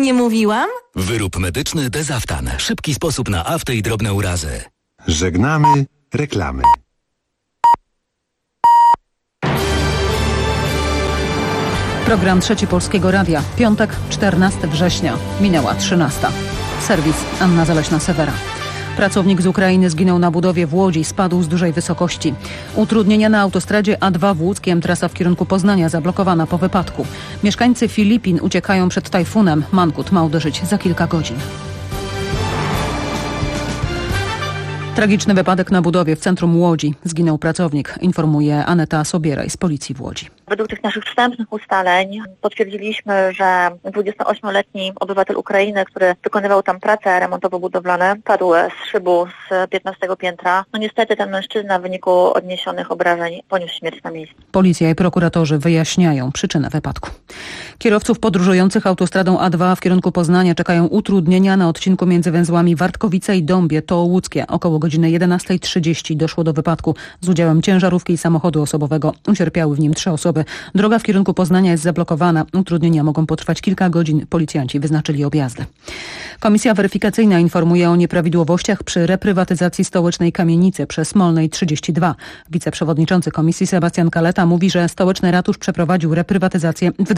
nie mówiłam? Wyrób medyczny Dezaftan. Szybki sposób na afty i drobne urazy. Żegnamy reklamy. Program Trzeci Polskiego Radia. Piątek, 14 września. Minęła 13. Serwis Anna Zaleśna-Sewera. Pracownik z Ukrainy zginął na budowie w Łodzi, spadł z dużej wysokości. Utrudnienia na autostradzie A2 w Łódzkiem, trasa w kierunku Poznania zablokowana po wypadku. Mieszkańcy Filipin uciekają przed tajfunem. Mankut ma uderzyć za kilka godzin. Tragiczny wypadek na budowie w centrum Łodzi. Zginął pracownik, informuje Aneta Sobieraj z policji w Łodzi. Według tych naszych wstępnych ustaleń potwierdziliśmy, że 28-letni obywatel Ukrainy, który wykonywał tam prace remontowo-budowlane, padł z szybu z 15 piętra. No niestety ten mężczyzna w wyniku odniesionych obrażeń poniósł śmierć na miejscu. Policja i prokuratorzy wyjaśniają przyczynę wypadku. Kierowców podróżujących autostradą A2 w kierunku Poznania czekają utrudnienia na odcinku między węzłami Wartkowice i Dąbie, to Łódzkie. Około godziny 11:30 doszło do wypadku z udziałem ciężarówki i samochodu osobowego. Ucierpiały w nim 3 osoby. Droga w kierunku Poznania jest zablokowana. Utrudnienia mogą potrwać kilka godzin. Policjanci wyznaczyli objazdy. Komisja weryfikacyjna informuje o nieprawidłowościach przy reprywatyzacji stołecznej kamienicy przy Smolnej 32. Wiceprzewodniczący komisji Sebastian Kaleta mówi, że stołeczny ratusz przeprowadził reprywatyzację w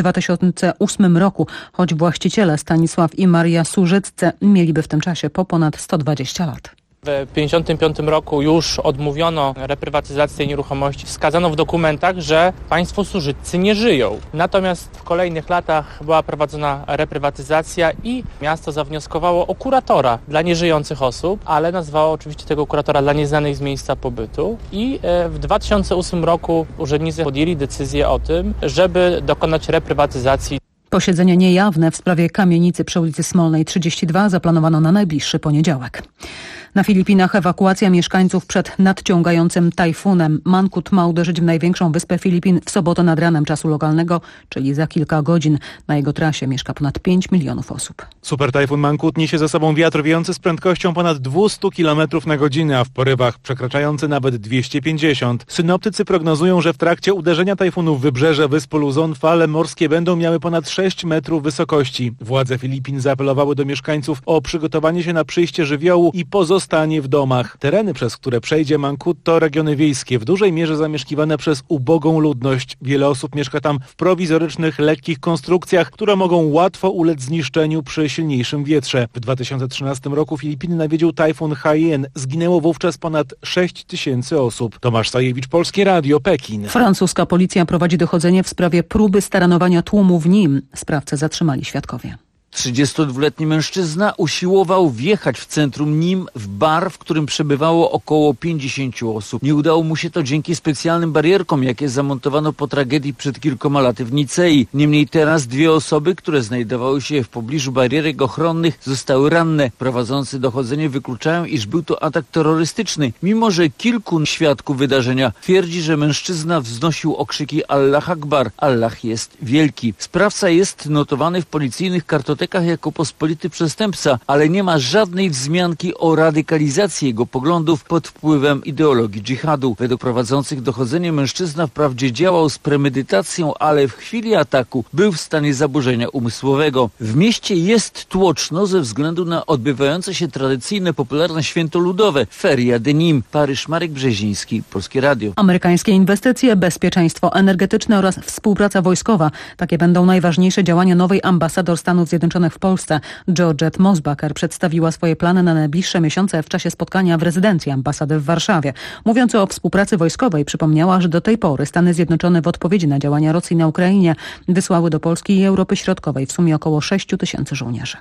2008 roku, choć właściciele Stanisław i Maria Służyccy mieliby w tym czasie po ponad 120 lat. W 1955 roku już odmówiono reprywatyzacji tej nieruchomości. Wskazano w dokumentach, że państwo Służyccy nie żyją. Natomiast w kolejnych latach była prowadzona reprywatyzacja i miasto zawnioskowało o kuratora dla nieżyjących osób, ale nazwało oczywiście tego kuratora dla nieznanych z miejsca pobytu. I w 2008 roku urzędnicy podjęli decyzję o tym, żeby dokonać reprywatyzacji. Posiedzenie niejawne w sprawie kamienicy przy ulicy Smolnej 32 zaplanowano na najbliższy poniedziałek. Na Filipinach ewakuacja mieszkańców przed nadciągającym tajfunem. Mankut ma uderzyć w największą wyspę Filipin w sobotę nad ranem czasu lokalnego, czyli za kilka godzin. Na jego trasie mieszka ponad 5 milionów osób. Supertajfun Mankut niesie ze sobą wiatr wiejący z prędkością ponad 200 km na godzinę, a w porywach przekraczający nawet 250. Synoptycy prognozują, że w trakcie uderzenia tajfunu w wybrzeże wyspy Luzon fale morskie będą miały ponad 6 metrów wysokości. Władze Filipin zaapelowały do mieszkańców o przygotowanie się na przyjście żywiołu i pozostanie w domach. Tereny, przez które przejdzie Mankut, to regiony wiejskie, w dużej mierze zamieszkiwane przez ubogą ludność. Wiele osób mieszka tam w prowizorycznych, lekkich konstrukcjach, które mogą łatwo ulec zniszczeniu przy silniejszym wietrze. W 2013 roku Filipiny nawiedził tajfun Haiyan. Zginęło wówczas ponad 6 tysięcy osób. Tomasz Sajewicz, Polskie Radio, Pekin. Francuska policja prowadzi dochodzenie w sprawie próby staranowania tłumu w Nim. Sprawcę zatrzymali świadkowie. 32-letni mężczyzna usiłował wjechać w centrum Nim w bar, w którym przebywało około 50 osób. Nie udało mu się to dzięki specjalnym barierkom, jakie zamontowano po tragedii przed kilkoma laty w Nicei. Niemniej teraz 2 osoby, które znajdowały się w pobliżu barierek ochronnych, zostały ranne. Prowadzący dochodzenie wykluczają, iż był to atak terrorystyczny, mimo że kilku świadków wydarzenia twierdzi, że mężczyzna wznosił okrzyki Allah Akbar, Allah jest wielki. Sprawca jest notowany w policyjnych kartotekach jako pospolity przestępca, ale nie ma żadnej wzmianki o radykalizacji jego poglądów pod wpływem ideologii dżihadu. Według prowadzących dochodzenie mężczyzna wprawdzie działał z premedytacją, ale w chwili ataku był w stanie zaburzenia umysłowego. W mieście jest tłoczno ze względu na odbywające się tradycyjne, popularne święto ludowe Feria de Nim. Paryż, Marek Brzeziński, Polskie Radio. Amerykańskie inwestycje, bezpieczeństwo energetyczne oraz współpraca wojskowa. Takie będą najważniejsze działania nowej ambasador Stanów Zjednoczonych w Polsce. Georgette Mosbacher przedstawiła swoje plany na najbliższe miesiące w czasie spotkania w rezydencji ambasady w Warszawie. Mówiąc o współpracy wojskowej, przypomniała, że do tej pory Stany Zjednoczone w odpowiedzi na działania Rosji na Ukrainie wysłały do Polski i Europy Środkowej w sumie około 6 tysięcy żołnierzy.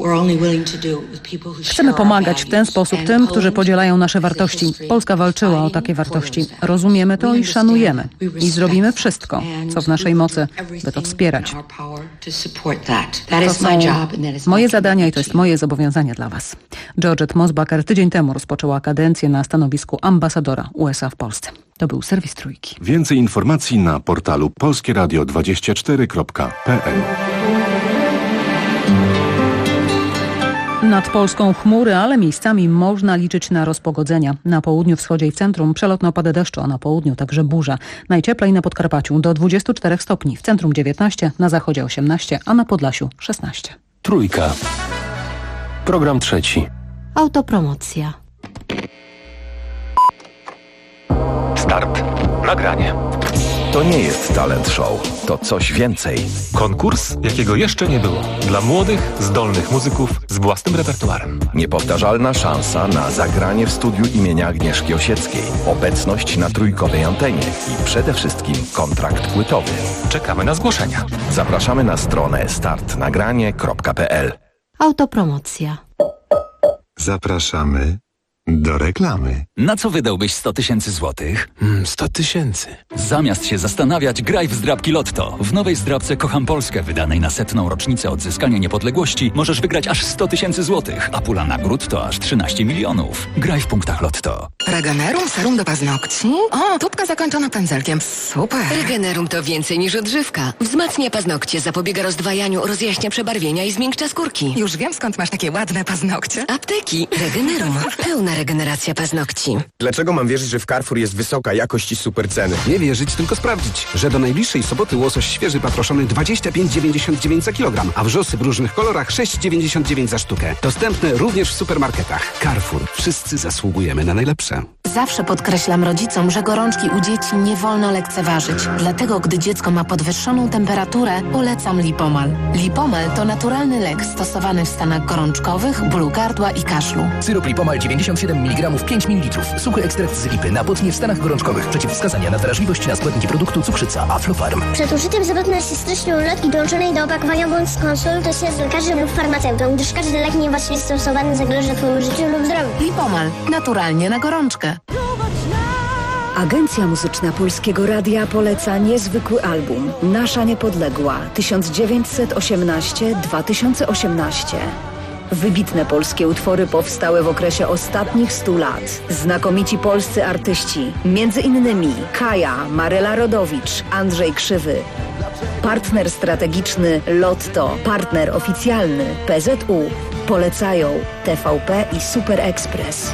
Chcemy pomagać w ten sposób tym, którzy podzielają nasze wartości. Polska walczyła o takie wartości. Rozumiemy to i szanujemy. I zrobimy wszystko, co w naszej mocy, by to wspierać. To są moje zadania i to jest moje zobowiązanie dla Was. Georgette Mosbacher tydzień temu rozpoczęła kadencję na stanowisku ambasadora USA w Polsce. To był serwis Trójki. Więcej informacji na portalu polskieradio24.pl. Nad Polską chmury, ale miejscami można liczyć na rozpogodzenia. Na południu, wschodzie i w centrum przelotne opady deszczu, a na południu także burza. Najcieplej na Podkarpaciu do 24 stopni, w centrum 19, na zachodzie 18, a na Podlasiu 16. Trójka. Program trzeci. Autopromocja. Start. Nagranie. To nie jest talent show, to coś więcej. Konkurs, jakiego jeszcze nie było. Dla młodych, zdolnych muzyków z własnym repertuarem. Niepowtarzalna szansa na zagranie w studiu imienia Agnieszki Osieckiej. Obecność na trójkowej antenie i przede wszystkim kontrakt płytowy. Czekamy na zgłoszenia. Zapraszamy na stronę startnagranie.pl. Autopromocja. Zapraszamy do reklamy. Na co wydałbyś 100 000 złotych? 100 000. Zamiast się zastanawiać, graj w zdrabki Lotto. W nowej zdrabce Kocham Polskę, wydanej na 100. rocznicę odzyskania niepodległości, możesz wygrać aż 100 000 złotych, a pula nagród to aż 13 milionów. Graj w punktach Lotto. Regenerum serum do paznokci? O, tubka zakończona pędzelkiem. Super. Regenerum to więcej niż odżywka. Wzmacnia paznokcie, zapobiega rozdwajaniu, rozjaśnia przebarwienia i zmiękcza skórki. Już wiem, skąd masz takie ładne paznokcie. Apteki. Regenerum. Pełna regeneracja paznokci. Dlaczego mam wierzyć, że w Carrefour jest wysoka jakość i super ceny? Nie wierzyć, tylko sprawdzić, że do najbliższej soboty łosoś świeży patroszony 25,99 za kilogram, a wrzosy w różnych kolorach 6,99 za sztukę. Dostępne również w supermarketach. Carrefour. Wszyscy zasługujemy na najlepsze. Zawsze podkreślam rodzicom, że gorączki u dzieci nie wolno lekceważyć. Dlatego, gdy dziecko ma podwyższoną temperaturę, polecam Lipomal. Lipomal to naturalny lek stosowany w stanach gorączkowych, bólu gardła i kaszlu. Syrop Lipomal 97 mg 5 ml. Suchy ekstrakt z lipy na potnie w stanach gorączkowych. Przeciwwskazania na wrażliwość na składniki produktu cukrzyca Aflofarm. Przed użyciem zwrotna się stycznej ulotki dołączonej do opakowania bądź skonsultuj się z lekarzem lub farmaceutą, gdyż każdy lek niewłaściwie stosowany zagraża Twojemu życiu lub zdrowiu. Lipomal. Naturalnie na gorączkę. Agencja Muzyczna Polskiego Radia poleca niezwykły album Nasza Niepodległa 1918-2018. Wybitne polskie utwory powstały w okresie ostatnich 100 lat. Znakomici polscy artyści, między innymi Kaja, Maryla Rodowicz, Andrzej Krzywy. Partner strategiczny Lotto, partner oficjalny PZU. Polecają TVP i Super Express.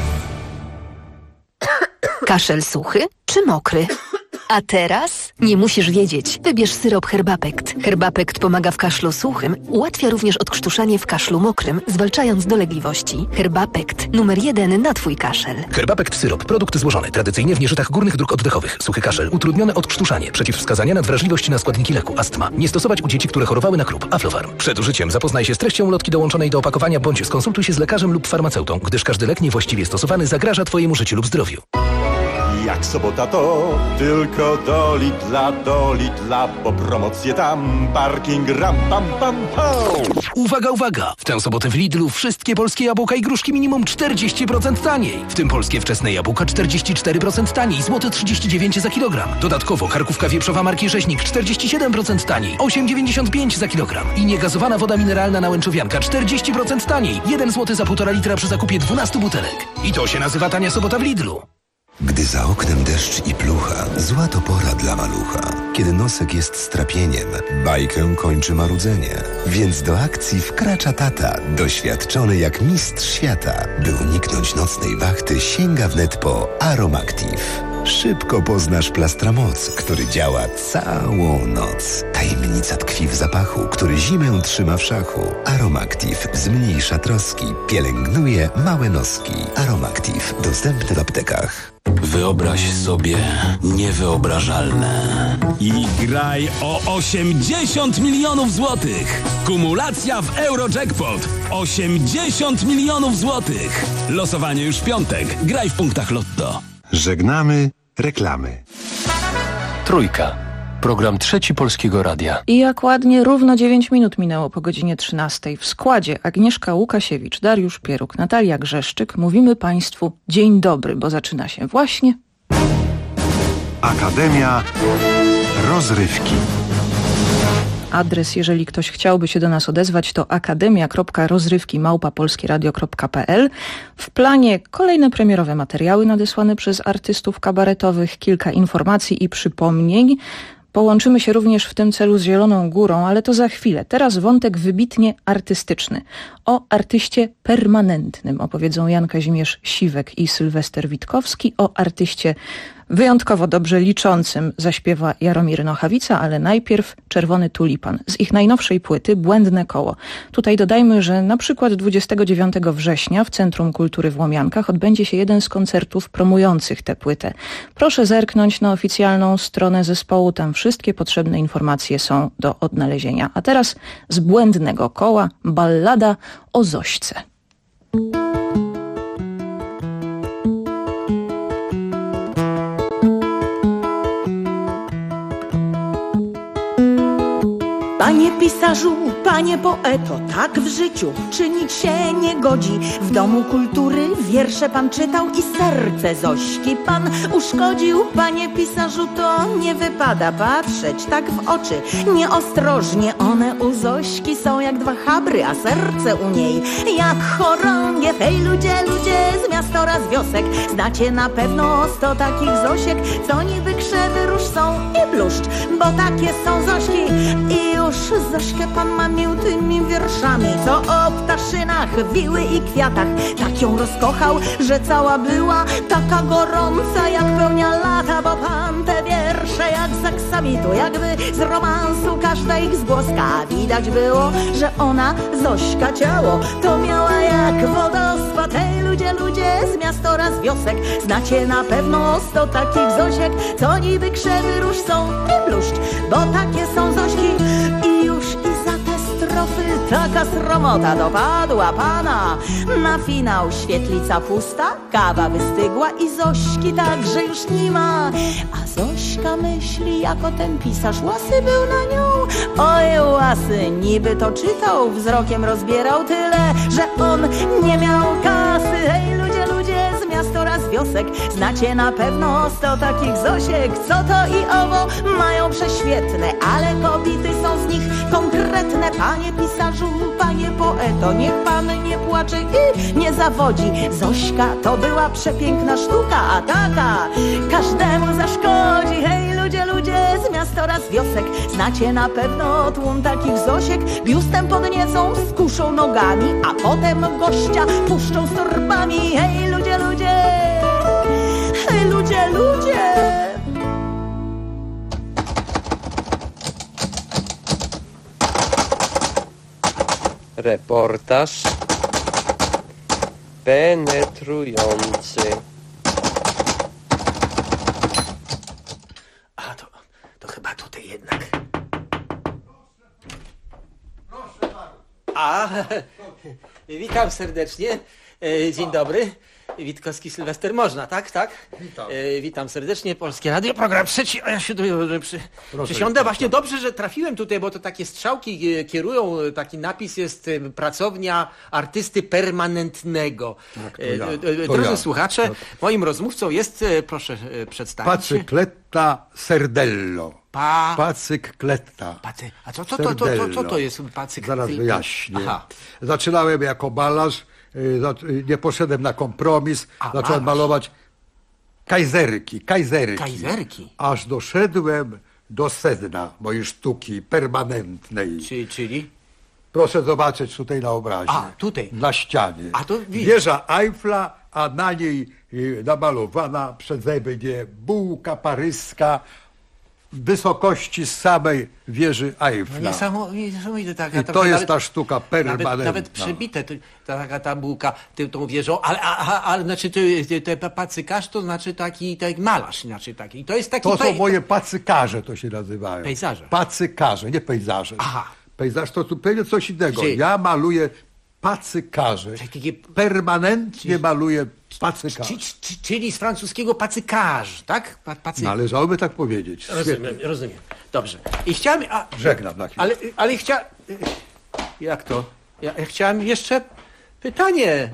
Kaszel suchy czy mokry? A teraz nie musisz wiedzieć. Wybierz syrop Herbapekt. Herbapekt pomaga w kaszlu suchym, ułatwia również odkrztuszanie w kaszlu mokrym, zwalczając dolegliwości. Herbapekt. Numer 1 na Twój kaszel. Herbapekt syrop. Produkt złożony. Tradycyjnie w nieżytach górnych dróg oddechowych. Suchy kaszel. Utrudnione odkrztuszanie. Przeciwwskazania na wrażliwość na składniki leku. Astma. Nie stosować u dzieci, które chorowały na krób. Aflofarm. Przed użyciem zapoznaj się z treścią ulotki dołączonej do opakowania bądź skonsultuj się z lekarzem lub farmaceutą, gdyż każdy lek niewłaściwie stosowany zagraża Twojemu życiu lub zdrowiu. Jak sobota to tylko do Lidla, bo promocje tam, parking ram, pam, pam, pam. Uwaga, uwaga! W tę sobotę w Lidlu wszystkie polskie jabłka i gruszki minimum 40% taniej. W tym polskie wczesne jabłka 44% taniej, złote 39 za kilogram. Dodatkowo karkówka wieprzowa marki Rzeźnik 47% taniej, 8,95 za kilogram. I niegazowana woda mineralna Nałęczowianka 40% taniej, 1 zł za 1,5 litra przy zakupie 12 butelek. I to się nazywa tania sobota w Lidlu. Gdy za oknem deszcz i plucha, zła to pora dla malucha. Kiedy nosek jest strapieniem, bajkę kończy marudzenie. Więc do akcji wkracza tata, doświadczony jak mistrz świata. By uniknąć nocnej wachty, sięga wnet po Aromactive. Szybko poznasz Plastramoc, który działa całą noc. Tajemnica tkwi w zapachu, który zimę trzyma w szachu. Aromactive zmniejsza troski, pielęgnuje małe noski. Aromactive dostępny w aptekach. Wyobraź sobie niewyobrażalne i graj o 80 milionów złotych. Kumulacja w Eurojackpot. 80 milionów złotych. Losowanie już w piątek. Graj w punktach Lotto. Żegnamy reklamy. Trójka. Program trzeci Polskiego Radia. I jak ładnie, równo 9 minut minęło po godzinie 13. W składzie Agnieszka Łukasiewicz, Dariusz Pieruk, Natalia Grzeszczyk. Mówimy Państwu dzień dobry, bo zaczyna się właśnie Akademia Rozrywki. Adres, jeżeli ktoś chciałby się do nas odezwać, to akademia.rozrywki@polskieradio.pl. W planie kolejne premierowe materiały nadesłane przez artystów kabaretowych, kilka informacji i przypomnień. Połączymy się również w tym celu z Zieloną Górą, ale to za chwilę. Teraz wątek wybitnie artystyczny. O artyście permanentnym opowiedzą Jan Kazimierz Siwek i Sylwester Witkowski, o artyście Wyjątkowo dobrze liczącym zaśpiewa Jaromir Nochawica, ale najpierw Czerwony Tulipan z ich najnowszej płyty Błędne koło. Tutaj dodajmy, że na przykład 29 września w Centrum Kultury w Łomiankach odbędzie się jeden z koncertów promujących tę płytę. Proszę zerknąć na oficjalną stronę zespołu, tam wszystkie potrzebne informacje są do odnalezienia. A teraz z Błędnego koła ballada o Zośce. Panie pisarzu, panie poeto, tak w życiu czynić się nie godzi. W Domu Kultury wiersze pan czytał i serce Zośki pan uszkodził. Panie pisarzu, to nie wypada patrzeć tak w oczy nieostrożnie. One u Zośki są jak dwa chabry, a serce u niej jak chorągiew. Hej ludzie, ludzie z miast oraz wiosek, znacie na pewno 100 takich Zosiek, co niby krzewy róż są i bluszcz, bo takie są Zośki. I już Zośkę pan mamił tymi wierszami, co o ptaszynach, wiły i kwiatach. Tak ją rozkochał, że cała była taka gorąca jak pełnia lata. Bo pan te wiersze jak z aksamitu, jakby z romansu, każda ich zgłoska. Widać było, że ona, Zośka, ciało to miała jak wodospad. Hej ludzie, ludzie z miast oraz wiosek, znacie na pewno 100 takich Zosiek, co niby krzewy róż są i bluszcz, bo takie są Zośki. I już i za te strofy taka sromota dopadła pana. Na finał świetlica pusta, kawa wystygła i Zośki także już nie ma. A Zośka myśli, jako ten pisarz łasy był na nią. Oj łasy, niby to czytał, wzrokiem rozbierał tyle, że on nie miał kasy. Hej ludzie, ludzie z miast oraz wiosek, znacie na pewno 100 takich Zosiek, co to i owo mają prześwietne, ale kobiety są z nich konkretne. Panie pisarzu, panie poeto, niech pan nie płacze i nie zawodzi. Zośka to była przepiękna sztuka, a taka każdemu zaszkodzi. Hej ludzie, ludzie z miast oraz wiosek, znacie na pewno tłum takich Zosiek. Biustem podniecą, skuszą nogami, a potem gościa puszczą z torbami. Hej ludzie, ludzie, hej ludzie, ludzie. Reportaż penetrujący. A to chyba tutaj jednak. A, witam serdecznie. Dzień dobry. Witkowski Sylwester, można, tak? Tak? Witam. Witam serdecznie, Polskie Radio, program trzeci, a ja się przysiądę. Właśnie dobrze, że trafiłem tutaj, bo to takie strzałki kierują, taki napis jest pracownia artysty permanentnego. Tak, Drodzy słuchacze, moim rozmówcą jest, proszę przedstawić się. Pacykletta Serdello. Pacykletta. A co to jest pacykletta? Zaraz wyjaśnię. Aha. Zaczynałem jako malarz, nie poszedłem na kompromis, zacząłem malować kajzerki. Aż doszedłem do sedna mojej sztuki permanentnej. Czyli? Proszę zobaczyć tutaj na obrazie. Tutaj? Na ścianie. To wieża Eiffla, a na niej namalowana przeze mnie bułka paryska w wysokości z samej wieży Eiffla. Niesamowite. I to jest ta sztuka permanentna. Nawet przebite ta bułka tą wieżą, ale znaczy pacykarz to znaczy taki malarz, znaczy taki. To jest taki. To są moje pacykarze, to się nazywają. Pejzaże. Pacykarze, nie pejzaże. Aha. Pejzaż to zupełnie coś innego. Ja maluję pacykarze. Permanentnie maluję pacykarze. Czyli z francuskiego pacykarz, tak? Należałoby tak powiedzieć. Rozumiem. Dobrze. I chciałem... Żegnam na chwilę. Ale chciałem... Jak to? Ja chciałem jeszcze pytanie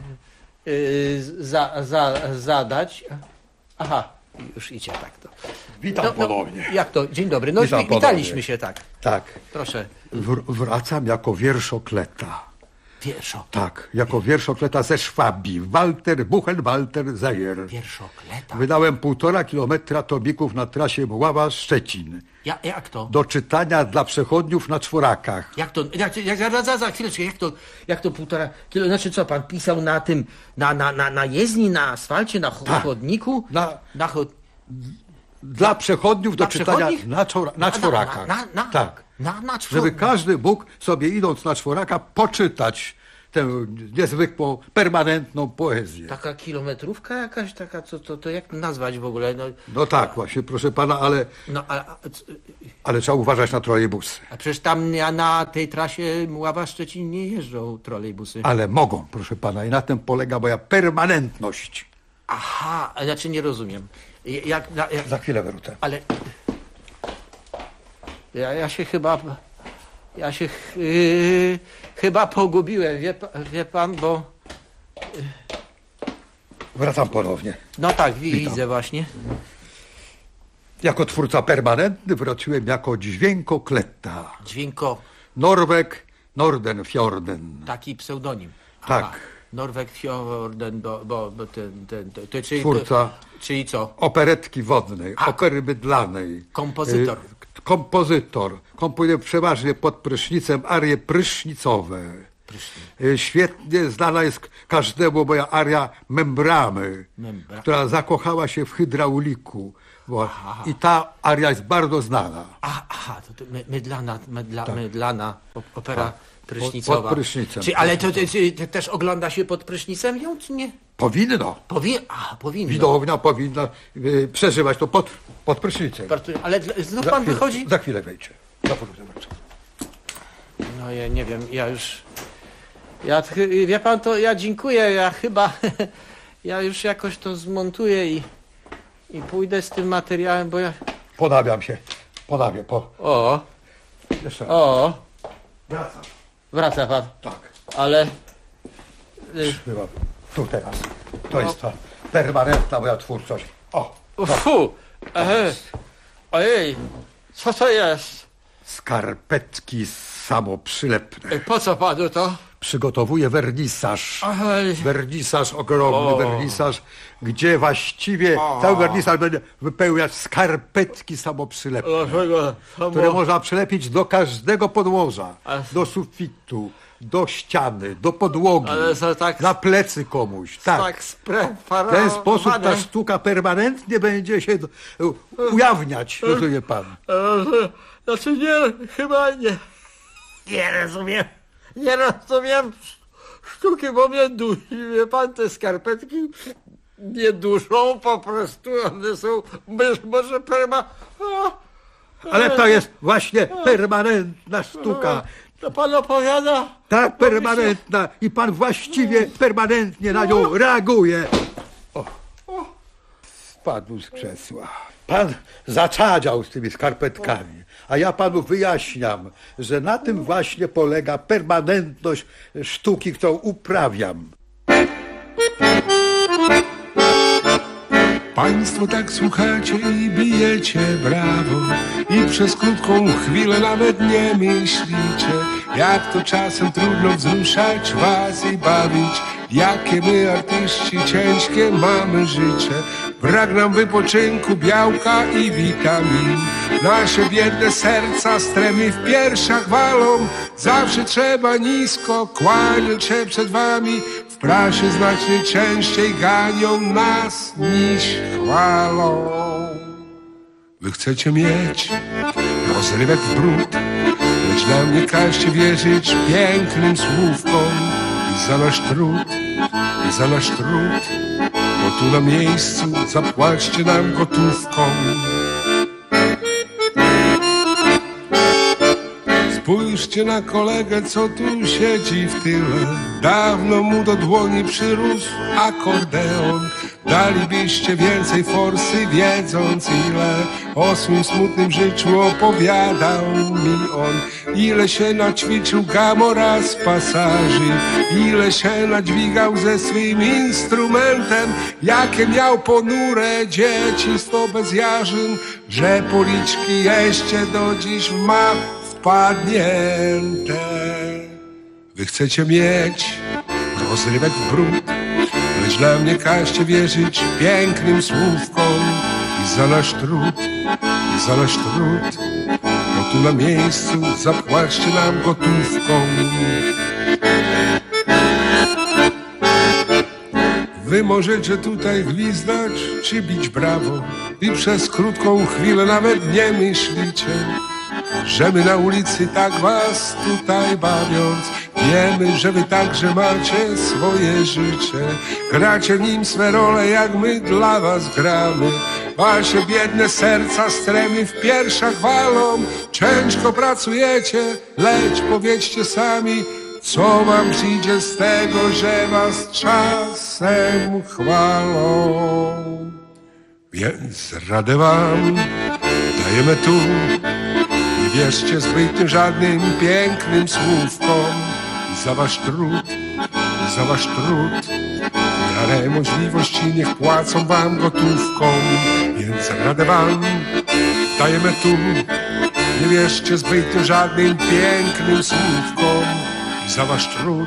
zadać. Aha, już idzie tak to. Witam ponownie. Jak to? Dzień dobry. No witaliśmy się, tak. Tak. Proszę. Wracam jako wierszokleta. Wierszokleta? Tak, jako wierszokleta ze Szwabii. Walter Buchenwalter Zajer. Wierszokleta? Wydałem 1,5 kilometra tomików na trasie Mława-Szczecin. Jak to? Do czytania dla przechodniów na czworakach. Jak to? Za chwileczkę. Jak to 1,5 kilo? Znaczy co, pan pisał na tym, na jezdni, na asfalcie, na chodniku? dla przechodniów do czytania na czworakach. Tak. Żeby każdy mógł sobie, idąc na czworaka, poczytać tę niezwykłą, permanentną poezję. Taka kilometrówka jakaś, taka, to jak nazwać w ogóle? No tak, właśnie, proszę pana, ale... Ale trzeba uważać na trolejbusy. A przecież tam na tej trasie Mława-Szczecin nie jeżdżą trolejbusy. Ale mogą, proszę pana, i na tym polega moja permanentność. Aha, znaczy nie rozumiem. Za chwilę wrócę. Ale... Ja się chyba... chyba pogubiłem, wie pan, bo... Wracam ponownie. No tak, widzę właśnie. Jako twórca permanentny wróciłem jako dźwiękokletta. Norweg Nordenfjorden. Taki pseudonim. Tak. Aha. Norweg Fjorden, bo czyli twórca, czyli co? Operetki wodnej, opery mydlanej. Kompozytor. Komponuje przeważnie pod prysznicem arie prysznicowe. Świetnie znana jest każdemu moja aria Membramy, która zakochała się w hydrauliku. I ta aria jest bardzo znana. Aha, to mydlana opera prysznicowa. Pod prysznicem. Ale to też ogląda się pod prysznicem ją, czy nie? Powinno. Powinno. Widownia powinna przeżywać to pod prysznicem. Ale znów pan wychodzi? Za chwilę wejdzie. No ja nie wiem, wie pan, to ja dziękuję, ja już jakoś to zmontuję i pójdę z tym materiałem, bo ja... Ponawiam się. O. Jeszcze raz. O. Wracam. Wraca pan. Tak. Ale... Byłam tu teraz. To jest ta permanentna moja twórczość. Fu! Ojej, co to jest? Skarpetki samoprzylepne. Po co panu to? Przygotowuję wernisaż. Wernisaż, ogromny wernisaż, gdzie właściwie cały wernisaż będzie wypełniać skarpetki samoprzylepne, które można przylepić do każdego podłoża, do sufitu, do ściany, do podłogi, na plecy komuś. Tak. W ten sposób ta sztuka permanentnie będzie się ujawniać, rozumie pan. Znaczy chyba nie. Nie rozumiem sztuki, bo mnie dusi. Wie pan, te skarpetki nie duszą po prostu. One są być może Ale to jest właśnie permanentna sztuka. To pan opowiada? Tak, permanentna. I pan właściwie permanentnie na nią reaguje. Spadł z krzesła. Pan zaczadział z tymi skarpetkami. A ja panu wyjaśniam, że na tym właśnie polega permanentność sztuki, którą uprawiam. Państwo tak słuchacie i bijecie brawo i przez krótką chwilę nawet nie myślicie, jak to czasem trudno wzruszać was i bawić, jakie my artyści ciężkie mamy życie. Brak nam wypoczynku, białka i witamin. Nasze biedne serca stremy w piersiach walą. Zawsze trzeba nisko kłaniać się przed wami. W prasie znacznie częściej ganią nas niż chwalą. Wy chcecie mieć rozrywek w brud, lecz nam nie każcie wierzyć pięknym słówkom. I za nasz trud, bo tu na miejscu zapłaćcie nam gotówką. Spójrzcie na kolegę, co tu siedzi w tyle. Dawno mu do dłoni przyrósł akordeon. Dalibyście więcej forsy, wiedząc ile o swym smutnym życiu opowiadał mi on. Ile się naćwiczył Gamora z pasaży, ile się nadźwigał ze swym instrumentem, jakie miał ponure dzieciństwo bez jarzyn, że policzki jeszcze do dziś ma wpadnięte. Wy chcecie mieć rozrywek w brud, lecz dla mnie każcie wierzyć pięknym słówkom. I za nasz trud, no tu na miejscu zapłaćcie nam gotówką. Wy Wy możecie tutaj gwizdać czy bić brawo i przez krótką chwilę nawet nie myślicie, że my na ulicy tak was tutaj bawiąc wiemy, że wy także macie swoje życie. Gracie nim swe role, jak my dla was gramy. Wasze biedne serca stremy w piersiach walą. Ciężko pracujecie, lecz powiedzcie sami, co wam przyjdzie z tego, że was czasem chwalą. Więc radę wam dajemy tu. Nie wierzcie zbytnio żadnym pięknym słówkom. Za wasz trud, w miarę możliwości niech płacą wam gotówką. Więc radę wam dajemy tu. Nie wierzcie zbytnio żadnym pięknym słówkom. Za wasz trud,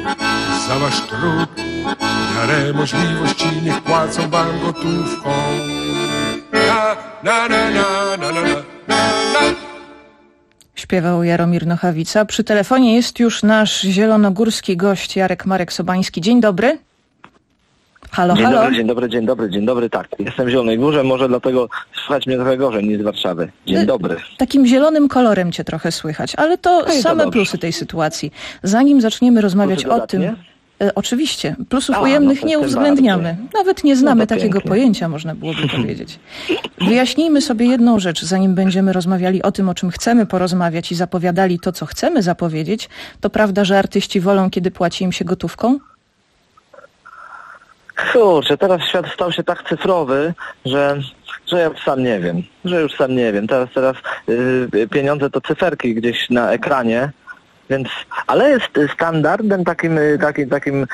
w miarę możliwości niech płacą wam gotówką. Na, na, na, na, na, na, na. Śpiewał Jaromir Nochawica. Przy telefonie jest już nasz zielonogórski gość Jarek Marek Sobański. Dzień dobry. Halo, halo. Dzień dobry, tak. Jestem w Zielonej Górze, może dlatego słychać mnie trochę gorzej niż z Warszawy. Dzień dobry. Takim zielonym kolorem cię trochę słychać, ale to same plusy tej sytuacji. Zanim zaczniemy rozmawiać o tym... Oczywiście. Plusów ujemnych nie uwzględniamy. Nawet nie znamy takiego pojęcia, można byłoby powiedzieć. Wyjaśnijmy sobie jedną rzecz, zanim będziemy rozmawiali o tym, o czym chcemy porozmawiać i zapowiadali to, co chcemy zapowiedzieć. To prawda, że artyści wolą, kiedy płaci im się gotówką? Kurczę, teraz świat stał się tak cyfrowy, że ja już sam nie wiem. Teraz pieniądze to cyferki gdzieś na ekranie. Więc, ale jest standardem takim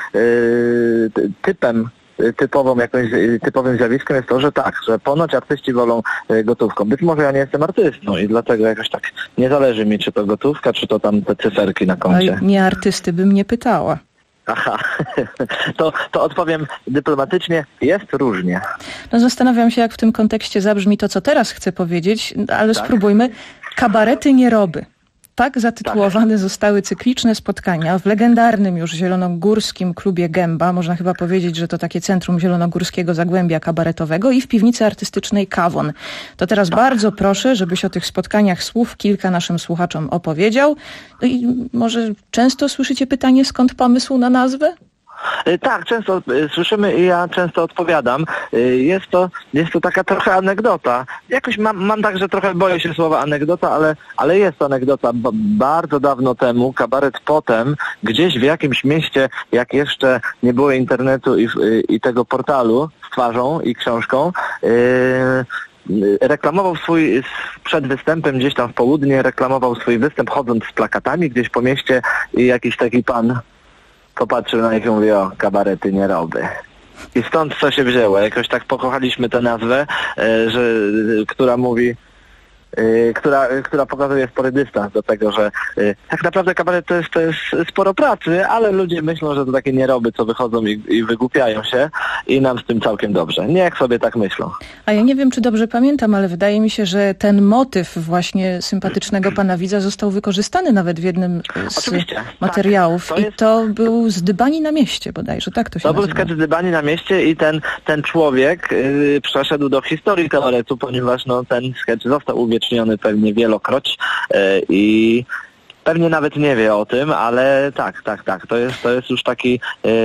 typowym zjawiskiem jest to, że że ponoć artyści wolą gotówką. Być może ja nie jestem artystą i dlatego jakoś tak nie zależy mi, czy to gotówka, czy to tam te cyferki na koncie. No nie artysty bym nie pytała. Aha, to odpowiem dyplomatycznie, jest różnie. No zastanawiam się, jak w tym kontekście zabrzmi to, co teraz chcę powiedzieć, ale spróbujmy. Kabarety nieroby. Tak zatytułowane zostały cykliczne spotkania w legendarnym już zielonogórskim klubie Gęba. Można chyba powiedzieć, że to takie centrum zielonogórskiego zagłębia kabaretowego i w piwnicy artystycznej Kawon. To teraz bardzo proszę, żebyś o tych spotkaniach słów kilka naszym słuchaczom opowiedział. No i może często słyszycie pytanie, skąd pomysł na nazwę? Tak, często słyszymy i ja często odpowiadam. Jest to taka trochę anegdota. Jakoś mam tak, że trochę boję się słowa anegdota, ale jest to anegdota. Bardzo dawno temu kabaret Potem, gdzieś w jakimś mieście, jak jeszcze nie było internetu i tego portalu z twarzą i książką, reklamował przed występem gdzieś tam w południe, reklamował swój występ chodząc z plakatami gdzieś po mieście i jakiś taki pan popatrzył na nich i mówi, o, kabarety nieroby. I stąd co się wzięło. Jakoś tak pokochaliśmy tę nazwę, która mówi, która pokazuje spory dystans do tego, że tak naprawdę kabaret to jest sporo pracy, ale ludzie myślą, że to takie nieroby, co wychodzą i wygłupiają się i nam z tym całkiem dobrze. Niech sobie tak myślą. A ja nie wiem, czy dobrze pamiętam, ale wydaje mi się, że ten motyw właśnie sympatycznego pana widza został wykorzystany nawet w jednym z materiałów. Tak, to był Zdybani na mieście bodajże, tak to się nazywa. To był sketch Zdybani na mieście i ten człowiek przeszedł do historii kabaretu, ponieważ ten sketch został uwieczniony pewnie wielokroć i pewnie nawet nie wie o tym, ale tak. To jest już taki...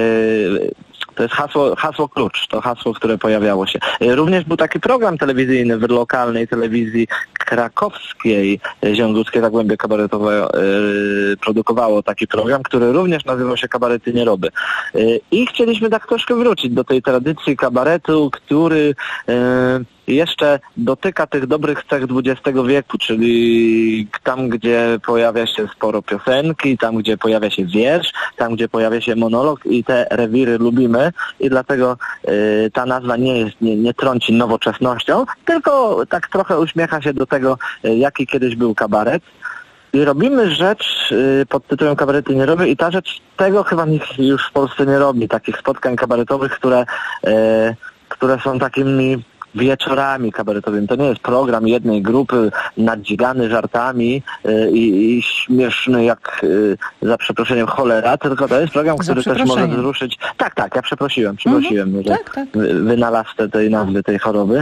To jest hasło klucz, to hasło, które pojawiało się. Również był taki program telewizyjny w lokalnej telewizji krakowskiej. Zielonogórskie Zagłębie Kabaretowe produkowało taki program, który również nazywał się Kabarety Nieroby. I chcieliśmy tak troszkę wrócić do tej tradycji kabaretu, który jeszcze dotyka tych dobrych cech XX wieku, czyli tam, gdzie pojawia się sporo piosenki, tam, gdzie pojawia się wiersz, tam, gdzie pojawia się monolog i te rewiry lubimy i dlatego ta nazwa nie trąci nowoczesnością, tylko tak trochę uśmiecha się do tego, jaki kiedyś był kabaret. I robimy rzecz pod tytułem Kabarety Nieroby i ta rzecz, tego chyba nikt już w Polsce nie robi, takich spotkań kabaretowych, które są takimi wieczorami kabaretowymi. To nie jest program jednej grupy nadzigany żartami i śmieszny jak za przeproszeniem cholera, tylko to jest program, który też może wzruszyć. Tak, ja przeprosiłem, że wynalazcę tej nazwy tej choroby.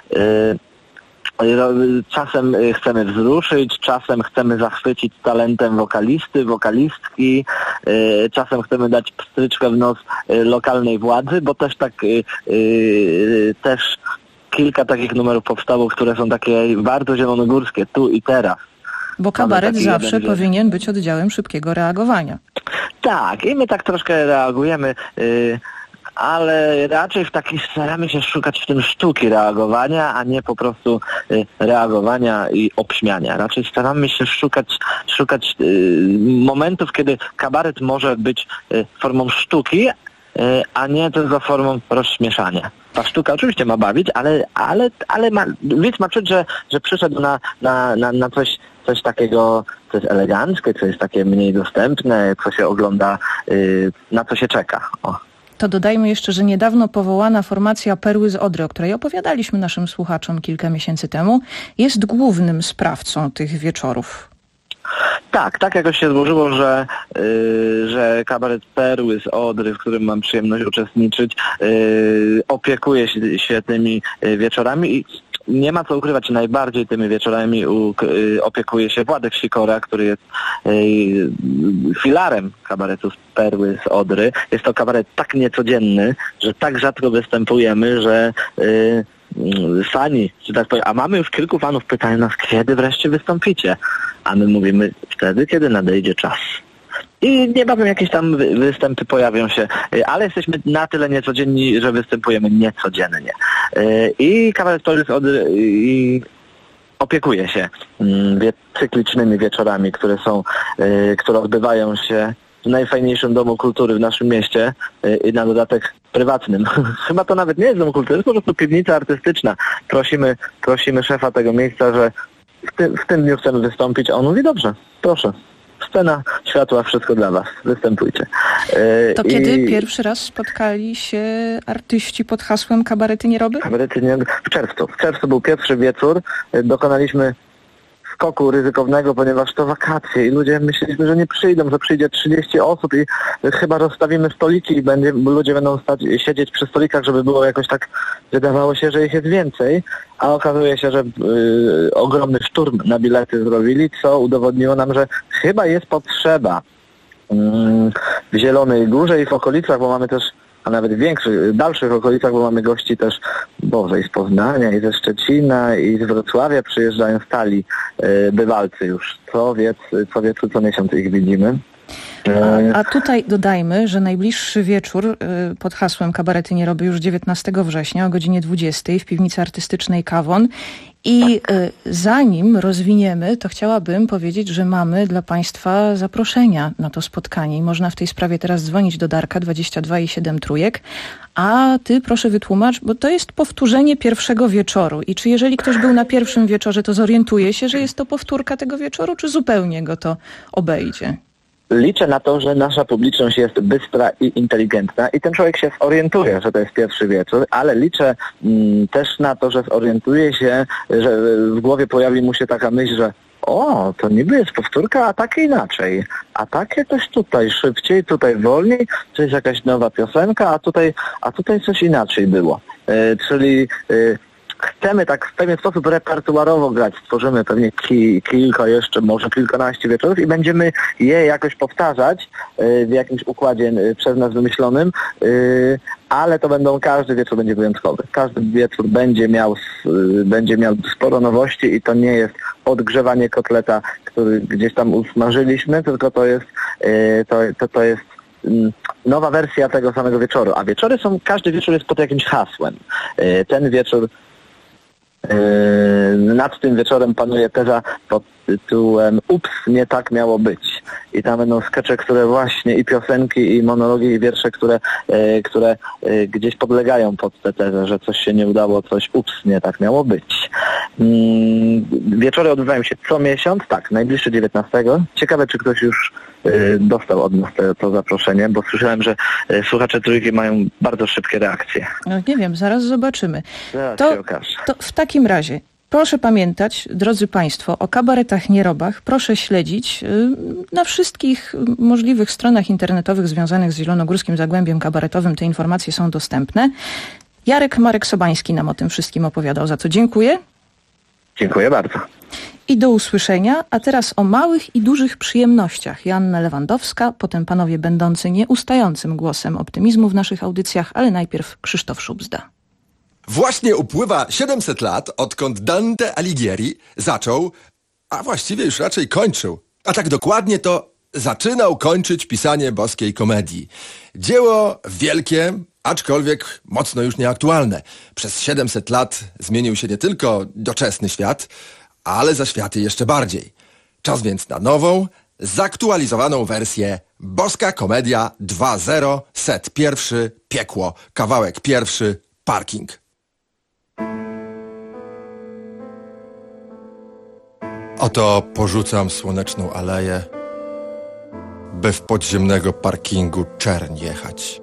Czasem chcemy wzruszyć, czasem chcemy zachwycić talentem wokalisty, wokalistki, czasem chcemy dać pstryczkę w nos lokalnej władzy, bo też też kilka takich numerów powstało, które są takie bardzo zielonogórskie, tu i teraz. Bo kabaret zawsze powinien być oddziałem szybkiego reagowania. Tak, i my tak troszkę reagujemy, ale raczej staramy się szukać w tym sztuki reagowania, a nie po prostu reagowania i obśmiania. Raczej staramy się szukać momentów, kiedy kabaret może być formą sztuki, a nie tylko formą rozśmieszania. Ta sztuka oczywiście ma bawić, ale widz ma czuć, że przyszedł na coś takiego, co jest eleganckie, co jest takie mniej dostępne, co się ogląda, na co się czeka. O. To dodajmy jeszcze, że niedawno powołana formacja Perły z Odry, o której opowiadaliśmy naszym słuchaczom kilka miesięcy temu, jest głównym sprawcą tych wieczorów. Tak jakoś się złożyło, że kabaret Perły z Odry, w którym mam przyjemność uczestniczyć, opiekuje się tymi wieczorami i nie ma co ukrywać, najbardziej tymi wieczorami opiekuje się Władek Sikora, który jest filarem kabaretu Perły z Odry. Jest to kabaret tak niecodzienny, że tak rzadko występujemy, że fani, że tak powiem, a mamy już kilku fanów, pytają nas, kiedy wreszcie wystąpicie? A my mówimy wtedy, kiedy nadejdzie czas. I niebawem jakieś tam występy pojawią się, ale jesteśmy na tyle niecodzienni, że występujemy niecodziennie. I kabaret Perły z Odry opiekuje się cyklicznymi wieczorami, które odbywają się w najfajniejszym domu kultury w naszym mieście i na dodatek prywatnym. Chyba to nawet nie jest dom kultury, to jest po prostu piwnica artystyczna. Prosimy szefa tego miejsca, że w tym dniu chcemy wystąpić, a on mówi, dobrze, proszę. Scena, światła, wszystko dla was. Występujcie. To kiedy pierwszy raz spotkali się artyści pod hasłem Kabarety nie robię? Kabarety nie robię. W czerwcu. W czerwcu był pierwszy wieczór. Dokonaliśmy skoku ryzykownego, ponieważ to wakacje i ludzie myśleliśmy, że nie przyjdą, że przyjdzie 30 osób i chyba rozstawimy stoliki i ludzie będą siedzieć przy stolikach, żeby było jakoś tak, wydawało się, że ich jest więcej, a okazuje się, że ogromny szturm na bilety zrobili, co udowodniło nam, że chyba jest potrzeba w Zielonej Górze i w okolicach, bo mamy też, a nawet w dalszych okolicach, bo mamy gości też i z Poznania, i ze Szczecina, i z Wrocławia przyjeżdżają stali bywalcy już. Co wieczór, co miesiąc ich widzimy. A tutaj dodajmy, że najbliższy wieczór pod hasłem Kabarety nie robię już 19 września o godzinie 20 w piwnicy artystycznej Kawon. I zanim rozwiniemy, to chciałabym powiedzieć, że mamy dla Państwa zaproszenia na to spotkanie i można w tej sprawie teraz dzwonić do Darka 22,7 trójek. A ty proszę wytłumacz, bo to jest powtórzenie pierwszego wieczoru. I czy jeżeli ktoś był na pierwszym wieczorze, to zorientuje się, że jest to powtórka tego wieczoru, czy zupełnie go to obejdzie? Liczę na to, że nasza publiczność jest bystra i inteligentna i ten człowiek się zorientuje, że to jest pierwszy wieczór, ale liczę też na to, że zorientuje się, że w głowie pojawi mu się taka myśl, że to niby jest powtórka, a takie inaczej. A takie coś tutaj szybciej, tutaj wolniej, to jest jakaś nowa piosenka, a tutaj coś inaczej było. Czyli chcemy tak w pewien sposób repertuarowo grać. Stworzymy pewnie kilka jeszcze, może kilkanaście wieczorów i będziemy je jakoś powtarzać w jakimś układzie przez nas wymyślonym, ale każdy wieczór będzie wyjątkowy. Każdy wieczór będzie miał sporo nowości i to nie jest odgrzewanie kotleta, który gdzieś tam usmażyliśmy, tylko to jest nowa wersja tego samego wieczoru. A każdy wieczór jest pod jakimś hasłem. Ten wieczór, nad tym wieczorem panuje teza pod tytułem Ups, nie tak miało być. I tam będą skecze, które właśnie i piosenki, i monologi, i wiersze, które gdzieś podlegają pod tę tezę, że coś się nie udało, coś ups, nie tak miało być. Wieczory odbywają się co miesiąc, tak, najbliższy 19. Ciekawe, czy ktoś już dostał od nas to zaproszenie, bo słyszałem, że słuchacze Trójki mają bardzo szybkie reakcje. No, nie wiem, zaraz zobaczymy. Zaraz się okaże. To w takim razie proszę pamiętać, drodzy Państwo, o kabaretach Nierobach. Proszę śledzić na wszystkich możliwych stronach internetowych związanych z Zielonogórskim Zagłębiem Kabaretowym. Te informacje są dostępne. Marek Sobański nam o tym wszystkim opowiadał, za co dziękuję. Dziękuję bardzo. I do usłyszenia. A teraz o małych i dużych przyjemnościach. Joanna Lewandowska, potem panowie będący nieustającym głosem optymizmu w naszych audycjach, ale najpierw Krzysztof Szubzda. Właśnie upływa 700 lat, odkąd Dante Alighieri zaczął, a właściwie już raczej kończył, a tak dokładnie to zaczynał kończyć pisanie boskiej komedii. Dzieło wielkie, aczkolwiek mocno już nieaktualne. Przez 700 lat zmienił się nie tylko doczesny świat, ale zaświaty jeszcze bardziej. Czas więc na nową, zaktualizowaną wersję Boska Komedia 2.0, set pierwszy, piekło, kawałek pierwszy, parking. Oto porzucam słoneczną aleję, by w podziemnego parkingu czerń jechać.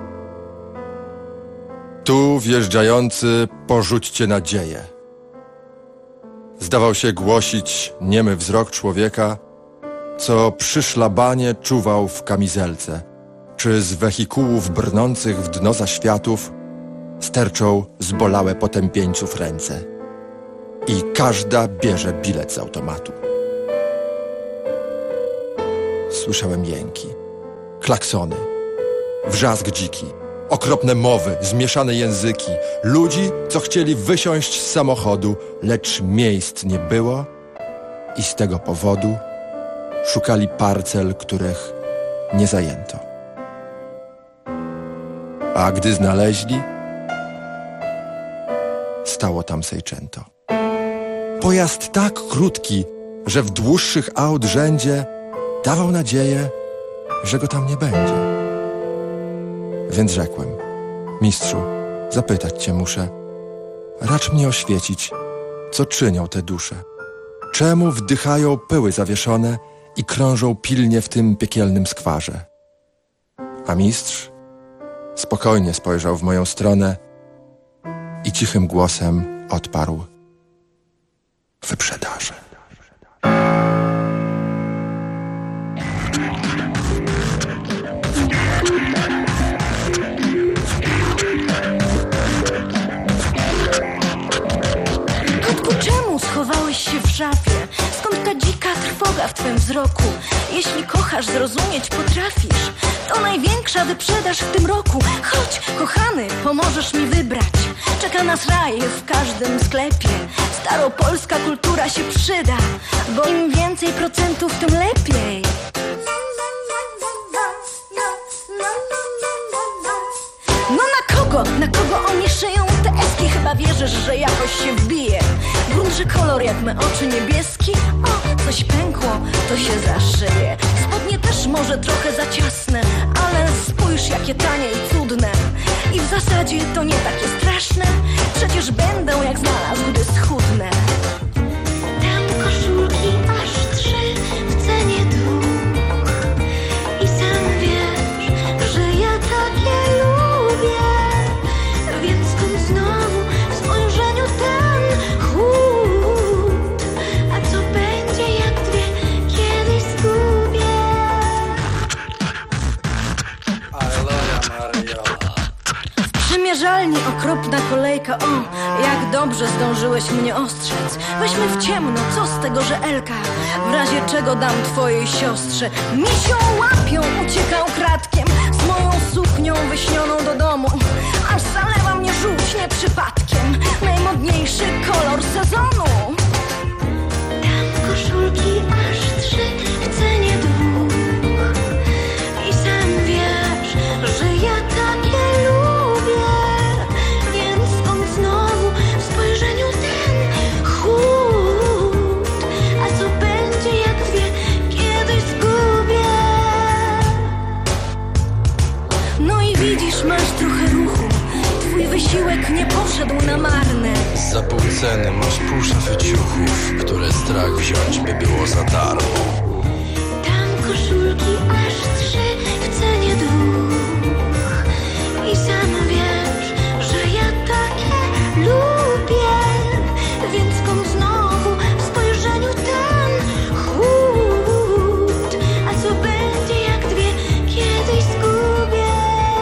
Tu wjeżdżający porzućcie nadzieję. Zdawał się głosić niemy wzrok człowieka, co przy szlabanie czuwał w kamizelce, czy z wehikułów brnących w dno zaświatów sterczą zbolałe potępieńców ręce. I każda bierze bilet z automatu. Słyszałem jęki, klaksony, wrzask dziki, okropne mowy, zmieszane języki, ludzi, co chcieli wysiąść z samochodu, lecz miejsc nie było i z tego powodu szukali parcel, których nie zajęto. A gdy znaleźli, stało tam Seicento. Pojazd tak krótki, że w dłuższych aut rzędzie dawał nadzieję, że go tam nie będzie. Więc rzekłem: mistrzu, zapytać cię muszę, racz mnie oświecić, co czynią te dusze. Czemu wdychają pyły zawieszone i krążą pilnie w tym piekielnym skwarze? A mistrz spokojnie spojrzał w moją stronę i cichym głosem odparł: wyprzedaże. Kotku, czemu schowałeś się w szafie? Skąd ta dzika trwoga w twym wzroku? Jeśli kochasz, zrozumieć potrafisz, to największa wyprzedaż w tym roku. Chodź, kochany, pomożesz mi wybrać. Czeka nas raj w każdym sklepie. Staropolska kultura się przyda, bo im więcej procentów, tym lepiej. No na kogo oni szyją te eski? Chyba wierzysz, że jakoś się wbije. Grunt, że kolor jak me oczy niebieski. O, coś pękło, to się zaszyje. Spodnie też może trochę za ciasne, ale spójrz, jakie tanie i cudne. I w zasadzie to nie takie straszne, przecież będą jak znalazł, gdy schudnę. Tam koszulki aż 3 w cenie 2. I sam wiesz, że ja takie lubię. Więc skąd znowu w spojrzeniu ten chłód? A co będzie, jak 2 kiedyś zgubię? Przymierzalni okropna kolejka, o, jak dobrze zdążyłeś mnie ostrzec. Weźmy w ciemno, co z tego, że Elka, w razie czego dam twojej siostrze. Misią łapią uciekał kratkiem z moją suknią wyśnioną do domu, aż zalewa mnie żółć nie przypadkiem. Najmodniejszy kolor sezonu. Tam koszulki aż 3 w cenie 2. I sam wiesz, że ja takie lubię. Więc skąd znowu w spojrzeniu ten chłód? A co będzie? No i widzisz, masz trochę ruchu. Twój wysiłek nie poszedł na marne. Za pół ceny masz pół szafy ciuchów, które strach wziąć by było za darmo. Tam koszulki aż 3 w cenie 2. I sam wiesz, że ja takie lubię. Więc skąd znowu w spojrzeniu ten chłód? A co będzie, jak 2 kiedyś zgubię?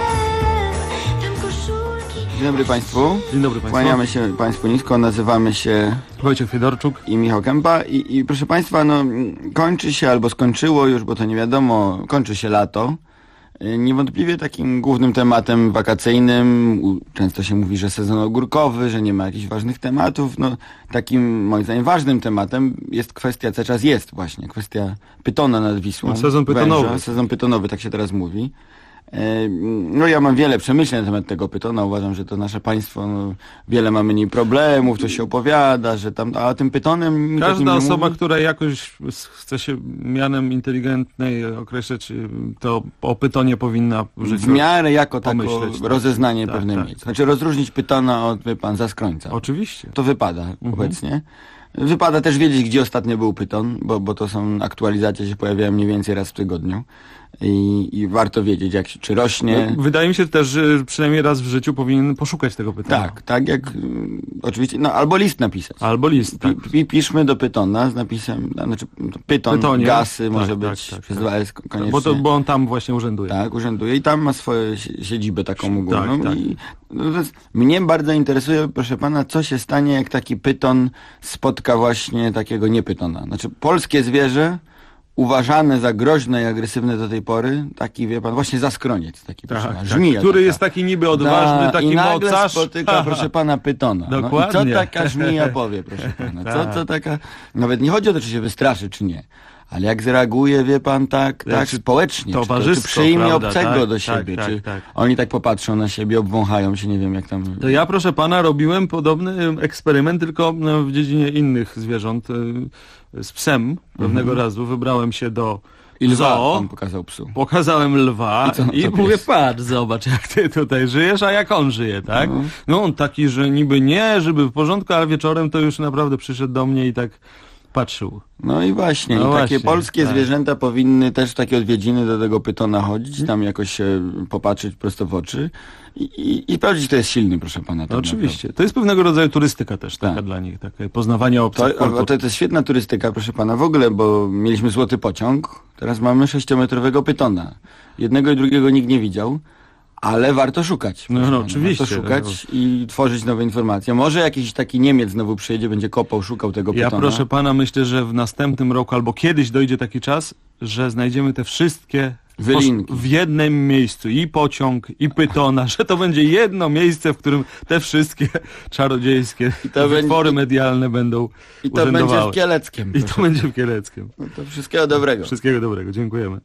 Tam koszulki. Dzień dobry Państwu. Dzień dobry Państwu. Kłaniamy się Państwu nisko, nazywamy się Wojciech Fiedorczuk i Michał Kępa i proszę Państwa, no kończy się albo skończyło już, bo to nie wiadomo, kończy się lato. Niewątpliwie takim głównym tematem wakacyjnym, często się mówi, że sezon ogórkowy, że nie ma jakichś ważnych tematów, no takim moim zdaniem ważnym tematem jest kwestia, cały czas jest właśnie, kwestia pytona nad Wisłą. Sezon pytonowy. Węża, sezon pytonowy, tak się teraz mówi. No ja mam wiele przemyśleń na temat tego pytona, uważam, że to nasze państwo, no, wiele ma mniej problemów, to się opowiada, że tam, a tym pytonem... Każda osoba, która jakoś chce się mianem inteligentnej określać, to o pytonie powinna w miarę jako takie rozeznanie tak, pewnej tak, miejsc. Znaczy rozróżnić pytona od, wie pan, zaskrońca. Oczywiście. To wypada obecnie. Wypada też wiedzieć, gdzie ostatnio był pyton, bo to są aktualizacje, się pojawiają mniej więcej raz w tygodniu. I warto wiedzieć, jak czy rośnie. No, wydaje mi się też, że przynajmniej raz w życiu powinien poszukać tego pytona. Tak jak oczywiście, no albo list napisać. Albo list, tak. Piszmy do pytona z napisem, znaczy pyton, Pytonie. Gasy może być przez 2S koniecznie. Bo on tam właśnie urzęduje. Tak, urzęduje i tam ma swoją siedzibę taką ogólną. Tak. I mnie bardzo interesuje, proszę pana, co się stanie, jak taki pyton spotka właśnie takiego niepytona. Znaczy polskie zwierzę, uważane za groźne i agresywne do tej pory, taki, wie pan, właśnie zaskroniec, taki, proszę pana, żmija. Który taka. jest taki niby odważny, taki i nagle mocarz. spotyka, proszę pana, pytona. Dokładnie. No i co taka żmija powie, proszę pana? Co taka... Nawet nie chodzi o to, czy się wystraszy, czy nie. Ale jak zareaguje, wie pan, tak społecznie, czy przyjmie prawda, obcego do siebie, czy oni tak popatrzą na siebie, obwąchają się, nie wiem jak tam... To ja, proszę pana, robiłem podobny eksperyment, tylko w dziedzinie innych zwierząt. Z psem pewnego razu wybrałem się do I lwa zoo. pan pokazał psu. Pokazałem lwa i mówię, patrz, zobacz jak ty tutaj żyjesz, a jak on żyje, tak? No on taki, że niby nie, żeby w porządku, ale wieczorem to już naprawdę przyszedł do mnie i tak patrzył. No i właśnie, takie polskie zwierzęta powinny też w takie odwiedziny do tego pytona chodzić, tam jakoś się popatrzeć prosto w oczy i sprawdzić, kto jest silny, proszę pana. Tak oczywiście. Naprawdę. To jest pewnego rodzaju turystyka też taka dla nich, takie poznawanie obcych kultur. To jest świetna turystyka, proszę pana, w ogóle, bo mieliśmy złoty pociąg, teraz mamy 6-metrowego pytona. Jednego i drugiego nikt nie widział. Ale warto szukać. No oczywiście. Warto szukać i tworzyć nowe informacje. Może jakiś taki Niemiec znowu przyjedzie, będzie kopał, szukał tego pytona. Ja proszę pana, myślę, że w następnym roku albo kiedyś dojdzie taki czas, że znajdziemy te wszystkie w jednym miejscu. I pociąg, i pytona, że to będzie jedno miejsce, w którym te wszystkie czarodziejskie wytwory medialne będą I to urzędowały. będzie w Kieleckiem. I to będzie w Kieleckiem. No to wszystkiego dobrego. Wszystkiego dobrego. Dziękujemy.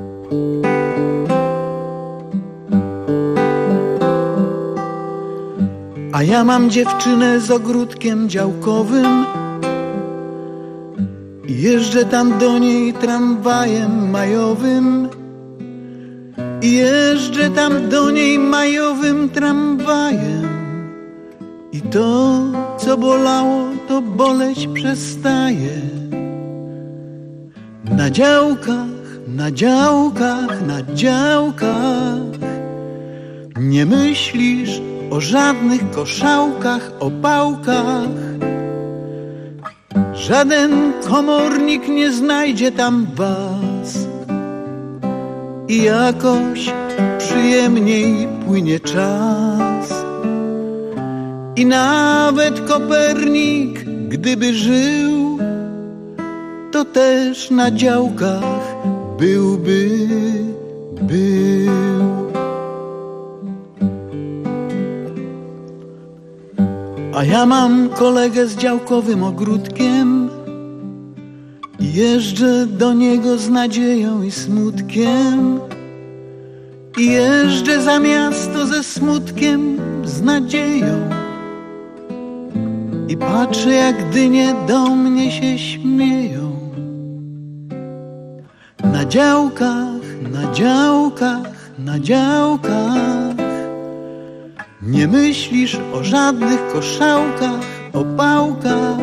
A ja mam dziewczynę z ogródkiem działkowym i jeżdżę tam do niej tramwajem majowym. I jeżdżę tam do niej majowym tramwajem. I to, co bolało, to boleć przestaje. Na działkach, na działkach, na działkach nie myślisz o żadnych koszałkach, opałkach. Żaden komornik nie znajdzie tam was i jakoś przyjemniej płynie czas. I nawet Kopernik, gdyby żył, to też na działkach byłby, A ja mam kolegę z działkowym ogródkiem i jeżdżę do niego z nadzieją i smutkiem. I jeżdżę za miasto ze smutkiem, z nadzieją. I patrzę, jak dynie do mnie się śmieją. Na działkach, na działkach, na działkach. Nie myślisz o żadnych koszałkach, o pałkach.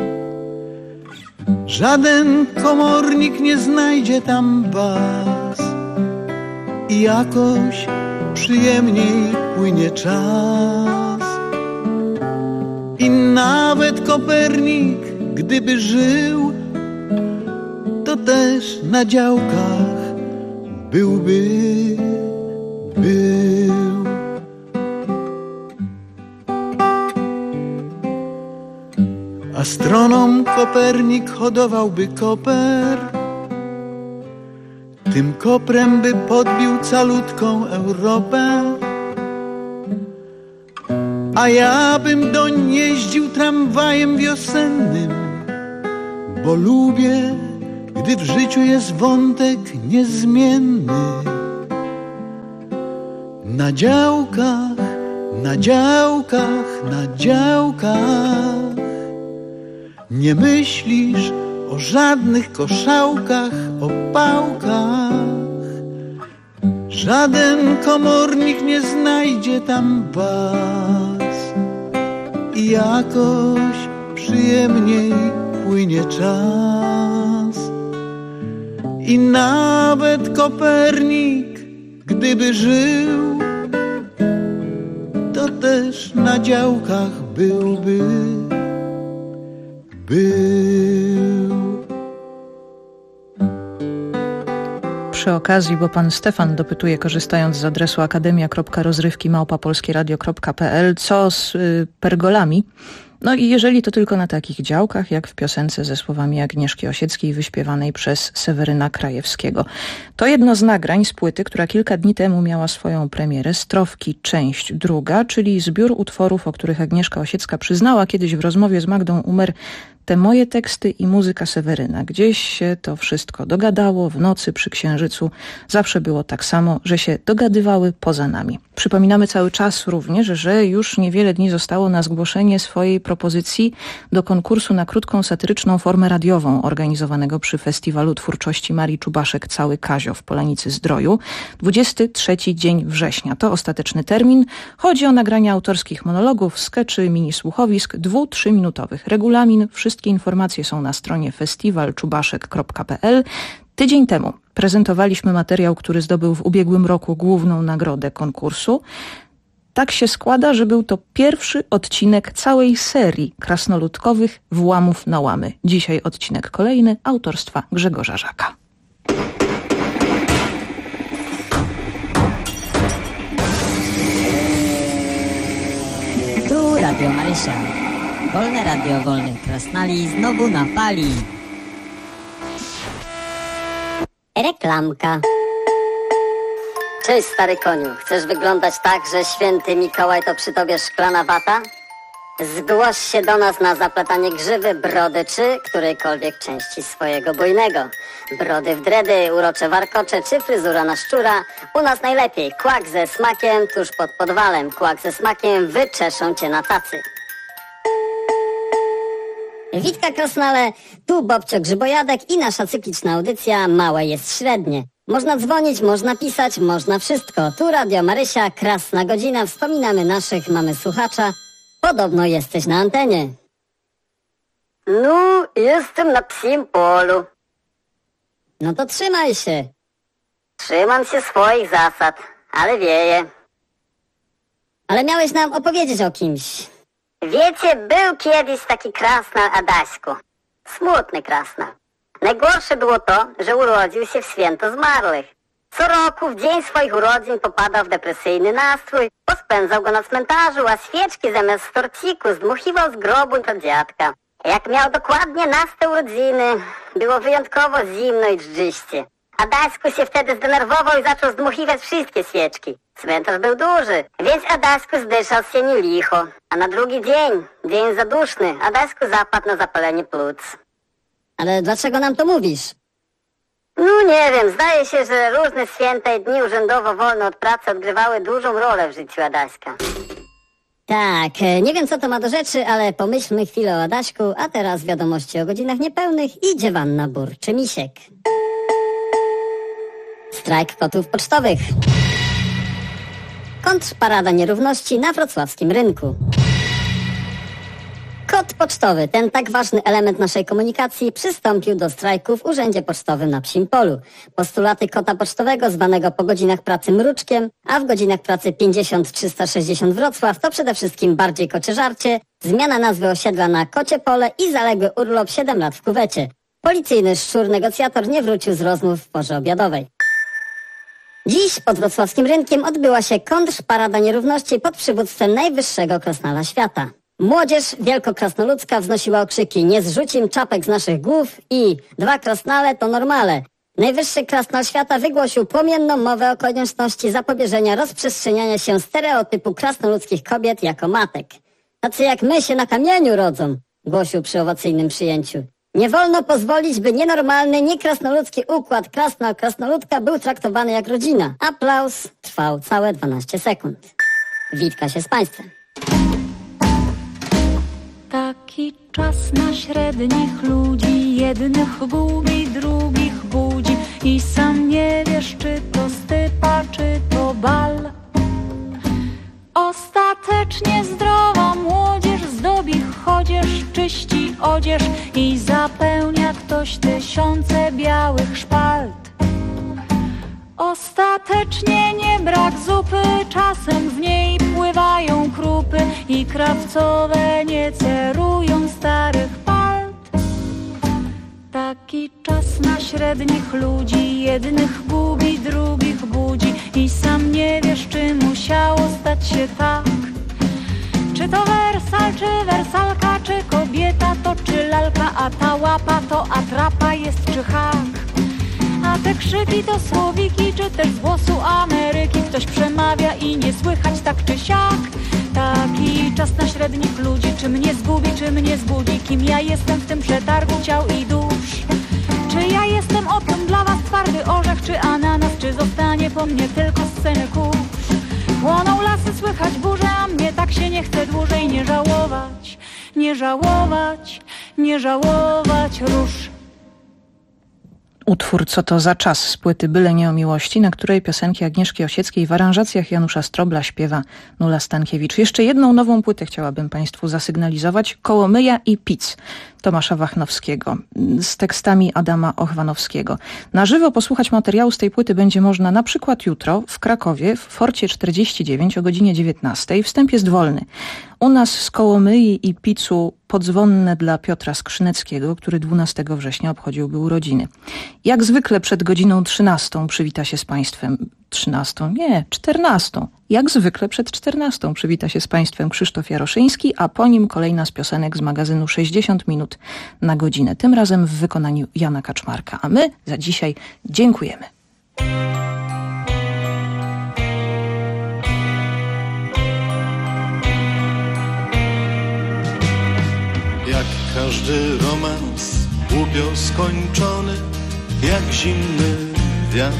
Żaden komornik nie znajdzie tam was i jakoś przyjemniej płynie czas. I nawet Kopernik, gdyby żył, to też na działkach byłby. Astronom Kopernik hodowałby koper, tym koprem by podbił calutką Europę. A ja bym doń jeździł tramwajem wiosennym, bo lubię, gdy w życiu jest wątek niezmienny. Na działkach, na działkach, na działkach. Nie myślisz o żadnych koszałkach, o pałkach. Żaden komornik nie znajdzie tam was i jakoś przyjemniej płynie czas. I nawet Kopernik, gdyby żył, to też na działkach byłby. Przy okazji, bo pan Stefan dopytuje, korzystając z adresu akademia.rozrywki@polskieradio.pl, co z pergolami? No i jeżeli to tylko na takich działkach, jak w piosence ze słowami Agnieszki Osieckiej wyśpiewanej przez Seweryna Krajewskiego. To jedno z nagrań z płyty, która kilka dni temu miała swoją premierę, Strofki, część druga, czyli zbiór utworów, o których Agnieszka Osiecka przyznała kiedyś w rozmowie z Magdą Umer: te moje teksty i muzyka Seweryna. Gdzieś się to wszystko dogadało, w nocy przy księżycu. Zawsze było tak samo, że się dogadywały poza nami. Przypominamy cały czas również, że już niewiele dni zostało na zgłoszenie swojej propozycji do konkursu na krótką satyryczną formę radiową organizowanego przy Festiwalu Twórczości Marii Czubaszek Cały Kazio w Polanicy-Zdroju. 23 dzień września to ostateczny termin. Chodzi o nagrania autorskich monologów, skeczy, mini-słuchowisk 2-3 minutowych. Regulamin, wszystkie informacje są na stronie festiwalczubaszek.pl. Tydzień temu prezentowaliśmy materiał, który zdobył w ubiegłym roku główną nagrodę konkursu. Tak się składa, że był to pierwszy odcinek całej serii krasnoludkowych Włamów na łamy. Dzisiaj odcinek kolejny autorstwa Grzegorza Żaka. Tu Radio Marysia. Wolne radio wolnych krasnali znowu na fali. Reklamka. Cześć, stary koniu. Chcesz wyglądać tak, że święty Mikołaj to przy tobie szklana wata? Zgłoś się do nas na zaplatanie grzywy, brody czy którejkolwiek części swojego bujnego. Brody w dredy, urocze warkocze czy fryzura na szczura. U nas najlepiej kłak ze smakiem tuż pod podwalem. Kłak ze smakiem wyczeszą cię na tacy. Witka Krasnale, tu Bobcio Grzybojadek i nasza cykliczna audycja Małe jest średnie. Można dzwonić, można pisać, można wszystko. Tu Radio Marysia, krasna godzina, wspominamy naszych, mamy słuchacza. Podobno jesteś na antenie. No, jestem na psim polu. No to trzymaj się. Trzymam się swoich zasad, ale wieje. Ale miałeś nam opowiedzieć o kimś. Wiecie, był kiedyś taki krasnal Adaśku. Smutny krasnal. Najgorsze było to, że urodził się w święto zmarłych. Co roku w dzień swoich urodzin popadał w depresyjny nastrój, pospędzał go na cmentarzu, a świeczki zamiast w torciku zdmuchiwał z grobu od dziadka. Jak miał dokładnie naste urodziny, było wyjątkowo zimno i dżdżyście. Adaśku się wtedy zdenerwował i zaczął zdmuchiwać wszystkie świeczki. Cmentarz był duży, więc Adaśku zdyszał się nie licho. A na drugi dzień zaduszny, Adaśku zapadł na zapalenie płuc. Ale dlaczego nam to mówisz? No nie wiem, zdaje się, że różne święta i dni urzędowo wolne od pracy odgrywały dużą rolę w życiu Adaśka. Tak, nie wiem co to ma do rzeczy, ale pomyślmy chwilę o Adaśku, a teraz wiadomości o godzinach niepełnych i dziewanna Burczy-Misiek. Strajk kotów pocztowych. Kontrparada nierówności na wrocławskim rynku. Kod pocztowy, ten tak ważny element naszej komunikacji, przystąpił do strajku w Urzędzie Pocztowym na Psim Polu. Postulaty kota pocztowego, zwanego po godzinach pracy mruczkiem, a w godzinach pracy 50-360 Wrocław, to przede wszystkim bardziej kocie żarcie, zmiana nazwy osiedla na Kocie Pole i zaległy urlop 7 lat w kuwecie. Policyjny szczur negocjator nie wrócił z rozmów w porze obiadowej. Dziś pod wrocławskim rynkiem odbyła się kontrparada nierówności pod przywództwem najwyższego krasnala świata. Młodzież wielkokrasnoludzka wznosiła okrzyki: nie zrzucim czapek z naszych głów i 2 krasnale to normale. Najwyższy krasnal świata wygłosił płomienną mowę o konieczności zapobieżenia rozprzestrzeniania się stereotypu krasnoludzkich kobiet jako matek. Tacy jak my się na kamieniu rodzą, głosił przy owacyjnym przyjęciu. Nie wolno pozwolić, by nienormalny, niekrasnoludzki układ krasnal-krasnoludka był traktowany jak rodzina. Aplauz trwał całe 12 sekund. Witka się z państwem. Taki czas na średnich ludzi, jednych gubi, drugich budzi i sam nie wiesz, czy to stypa, czy to bal. Ostatecznie zdrowa młodzież zdobi chodzież, czyści odzież i zapełnia ktoś tysiące białych szpalt. Ostatecznie nie brak zupy, czasem w niej pływają krupy i krawcowe nie cerują starych palt. Taki czas na średnich ludzi, jednych gubi, drugich budzi i sam nie wiesz, czy musiało stać się tak. Czy to wersal, czy wersalka, czy kobieta to czy lalka, a ta łapa to atrapa jest czy hak. A te krzyki to słowiki, czy też z głosu Ameryki ktoś przemawia i nie słychać tak czy siak. Taki czas na średnich ludzi, czy mnie zgubi, czy mnie zbudzi, kim ja jestem w tym przetargu ciał i dusz. Czy ja jestem opium dla was, twardy orzech, czy ananas, czy zostanie po mnie tylko sceny kurz. Płoną lasy, słychać burzę, a mnie tak się nie chce dłużej nie żałować, nie żałować, nie żałować róż. Utwór Co to za czas z płyty Byle nie o miłości, na której piosenki Agnieszki Osieckiej w aranżacjach Janusza Strobla śpiewa Nula Stankiewicz. Jeszcze jedną nową płytę chciałabym państwu zasygnalizować. Kołomyja i Pic Tomasza Wachnowskiego z tekstami Adama Ochwanowskiego. Na żywo posłuchać materiału z tej płyty będzie można na przykład jutro w Krakowie w Forcie 49 o godzinie 19. Wstęp jest wolny. U nas z Kołomyi i Picu podzwonne dla Piotra Skrzyneckiego, który 12 września obchodziłby urodziny. Jak zwykle przed godziną 13 przywita się z państwem 13? Nie, 14. Jak zwykle przed 14 przywita się z państwem Krzysztof Jaroszyński, a po nim kolejna z piosenek z magazynu 60 minut na godzinę. Tym razem w wykonaniu Jana Kaczmarka. A my za dzisiaj dziękujemy. Jak każdy romans głupio skończony, jak zimny wiatr.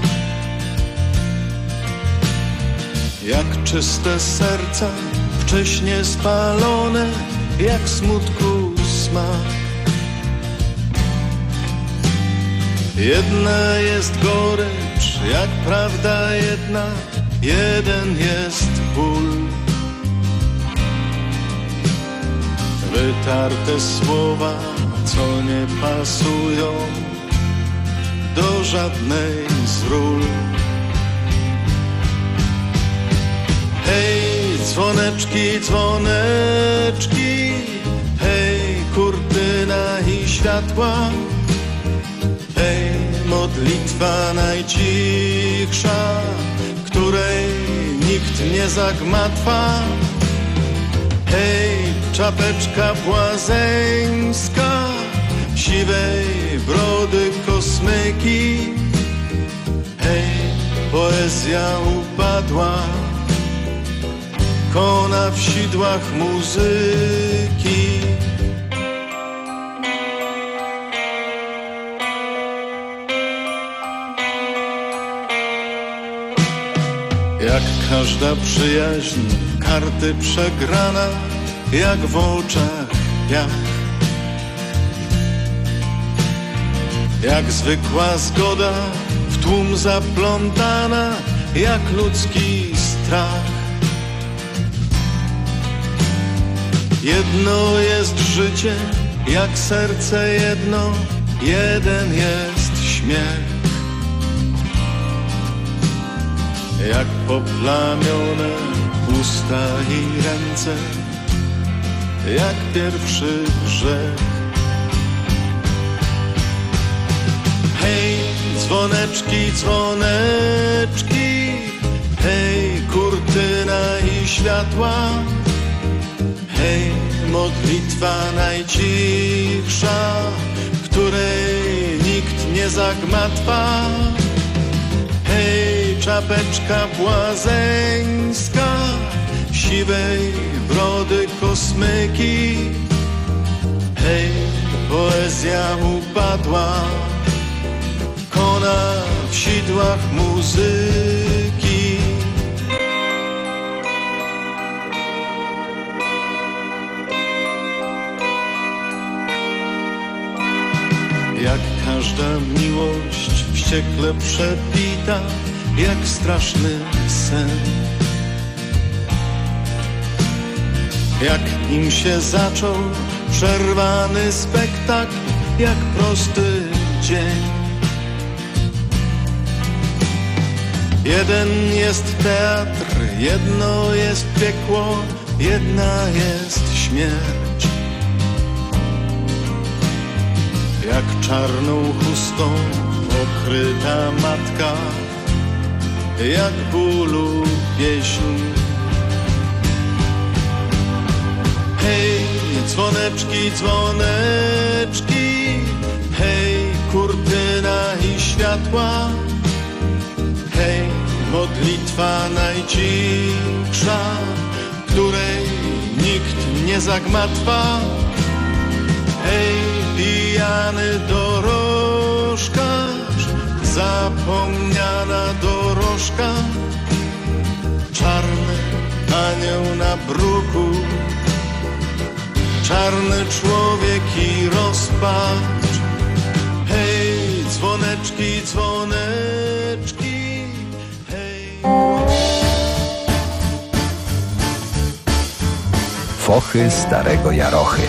Jak czyste serca wcześnie spalone, jak smutku smak. Jedna jest gorycz, jak prawda jedna, jeden jest ból. Wytarte słowa, co nie pasują do żadnej z ról. Hej, dzwoneczki, dzwoneczki, hej, kurtyna i światła, hej, modlitwa najcichsza, której nikt nie zagmatwa. Hej, czapeczka błazeńska, siwej brody kosmyki. Hej, poezja upadła, kona w sidłach muzyki. Jak każda przyjaźń, karty przegrana, jak w oczach piach. Jak zwykła zgoda, w tłum zaplątana, jak ludzki strach. strach. Jedno jest życie, jak serce jedno, jeden jest śmiech. Jak poplamione usta i ręce, jak pierwszy grzech. Hej, dzwoneczki, dzwoneczki, hej, kurtyna i światła, hej, modlitwa najcichsza, której nikt nie zagmatwa. Hej, czapeczka błazeńska, siwej brody kosmyki, hej, poezja upadła, kona w sidłach muzyki. Jak każda miłość wściekle przebita, jak straszny sen. Jak nim się zaczął przerwany spektakl, jak prosty dzień. Jeden jest teatr, jedno jest piekło, jedna jest śmierć. Jak czarną chustą okryta matka, jak bólu pieśń. Hej, dzwoneczki, dzwoneczki, hej, kurtyna i światła, hej, modlitwa najcichsza, której nikt nie zagmatwa. Hej, pijany dorożkarz, zapomniana dorożka, czarny anioł na bruku, czarny człowiek i rozpacz. Hej, dzwoneczki, dzwoneczki, hej. Fochy starego Jarochy.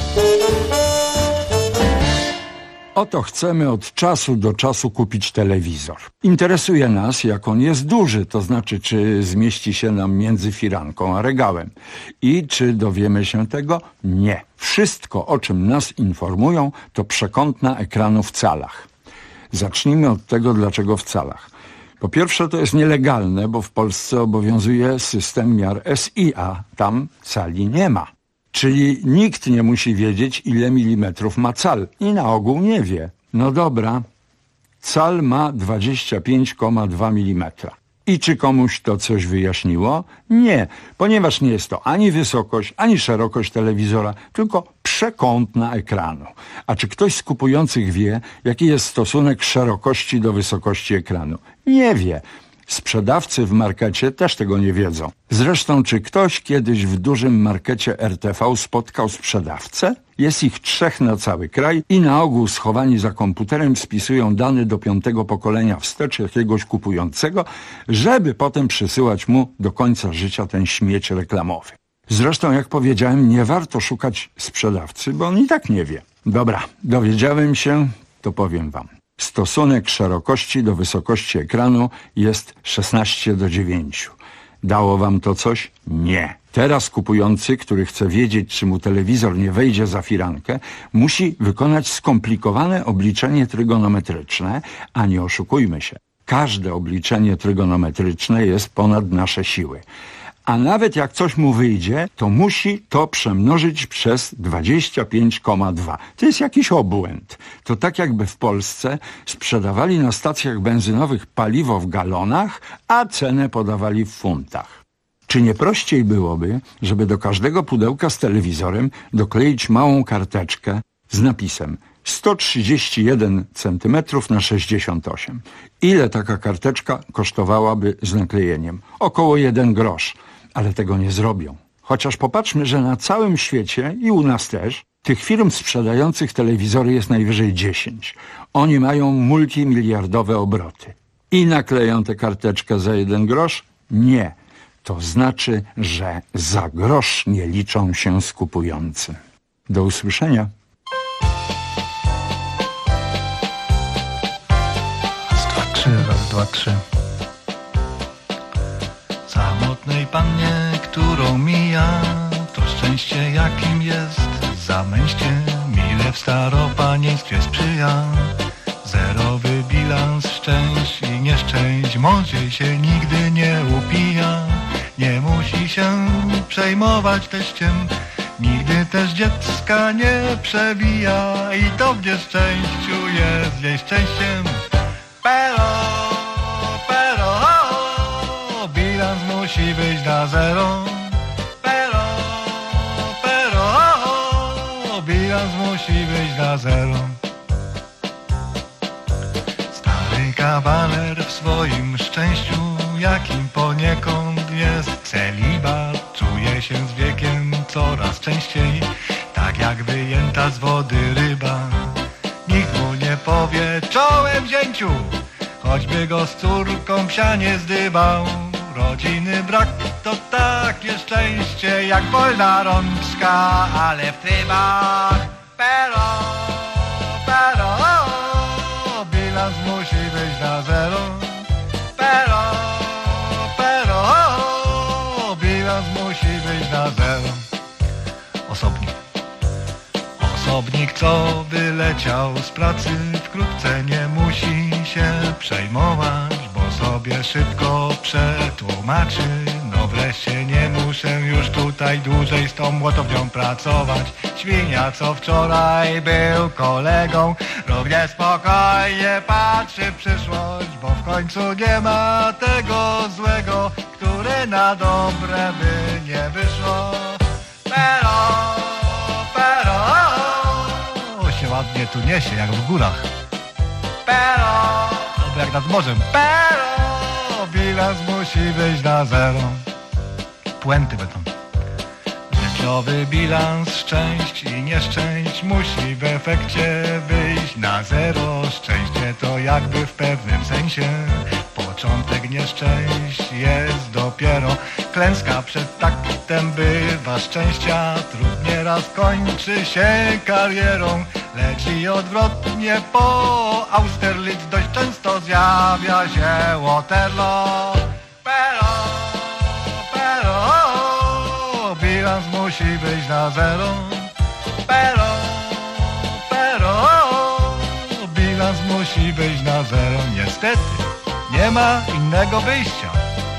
Oto chcemy od czasu do czasu kupić telewizor. Interesuje nas, jak on jest duży, to znaczy, czy zmieści się nam między firanką a regałem. I czy dowiemy się tego? Nie. Wszystko, o czym nas informują, to przekątna ekranu w calach. Zacznijmy od tego, dlaczego w calach. Po pierwsze, to jest nielegalne, bo w Polsce obowiązuje system miar SI, a tam cali nie ma. Czyli nikt nie musi wiedzieć, ile milimetrów ma cal i na ogół nie wie. No dobra, cal ma 25,2 mm. I czy komuś to coś wyjaśniło? Nie, ponieważ nie jest to ani wysokość, ani szerokość telewizora, tylko przekątna ekranu. A czy ktoś z kupujących wie, jaki jest stosunek szerokości do wysokości ekranu? Nie wie. Sprzedawcy w markecie też tego nie wiedzą. Zresztą, czy ktoś kiedyś w dużym markecie RTV spotkał sprzedawcę? Jest ich 3 na cały kraj i na ogół schowani za komputerem spisują dane do 5. pokolenia wstecz jakiegoś kupującego, żeby potem przysyłać mu do końca życia ten śmieć reklamowy. Zresztą, jak powiedziałem, nie warto szukać sprzedawcy, bo on i tak nie wie. Dobra, dowiedziałem się, to powiem wam. Stosunek szerokości do wysokości ekranu jest 16:9. Dało wam to coś? Nie. Teraz kupujący, który chce wiedzieć, czy mu telewizor nie wejdzie za firankę, musi wykonać skomplikowane obliczenie trygonometryczne, a nie oszukujmy się. Każde obliczenie trygonometryczne jest ponad nasze siły. A nawet jak coś mu wyjdzie, to musi to przemnożyć przez 25,2. To jest jakiś obłęd. To tak jakby w Polsce sprzedawali na stacjach benzynowych paliwo w galonach, a cenę podawali w funtach. Czy nie prościej byłoby, żeby do każdego pudełka z telewizorem dokleić małą karteczkę z napisem 131 cm na 68. Ile taka karteczka kosztowałaby z naklejeniem? Około 1 grosz. Ale tego nie zrobią. Chociaż popatrzmy, że na całym świecie i u nas też tych firm sprzedających telewizory jest najwyżej 10. Oni mają multimiliardowe obroty. I nakleją tę karteczkę za 1 grosz? Nie. To znaczy, że za grosz nie liczą się z kupującym. Do usłyszenia. Raz, dwa, trzy. Samotnej pannie, którą mija, to szczęście jakim jest zamęście, mile w staropanieństwie sprzyja. Zerowy bilans szczęść i nieszczęść, mądrzej się nigdy nie upija. Nie musi się przejmować teściem, nigdy też dziecka nie przebija. I to w nieszczęściu jest jej szczęściem. Pero, bilans musi być na zero. Pero, bilans musi być na zero. Stary kawaler w swoim szczęściu, jakim poniekąd jest celibat, czuje się z wiekiem coraz częściej, tak jak wyjęta z wody ryba. Nikt mu nie powie czołem wzięciu, choćby go z córką psia nie zdybał. Rodziny brak to takie szczęście jak wolna rączka, ale w trybach. Pero, bilans musi być na zero. Pero, bilans musi być na zero. Osobnik, co wyleciał z pracy, wkrótce nie musi się przejmować, bo sobie szybko przetłumaczy. No wreszcie nie muszę już tutaj dłużej z tą młotownią pracować. Świnia, co wczoraj był kolegą, równie spokojnie patrzy w przyszłość, bo w końcu nie ma tego złego, które na dobre by nie wyszło. Pero, się ładnie tu niesie, jak w górach. Pero, to jak nad morzem. Pero, bilans musi być na zero. Puenty będą. Życiowy bilans szczęść i nieszczęść musi w efekcie wyjść na zero. Szczęście to jakby w pewnym sensie początek, nieszczęść jest dopiero. Klęska przed taktem bywa szczęścia, trud nieraz kończy się karierą, lecz i odwrotnie po Austerlitz dość często zjawia się Waterloo. Pero, bilans musi być na zero. Pero, bilans musi być na zero. Niestety, nie ma innego wyjścia.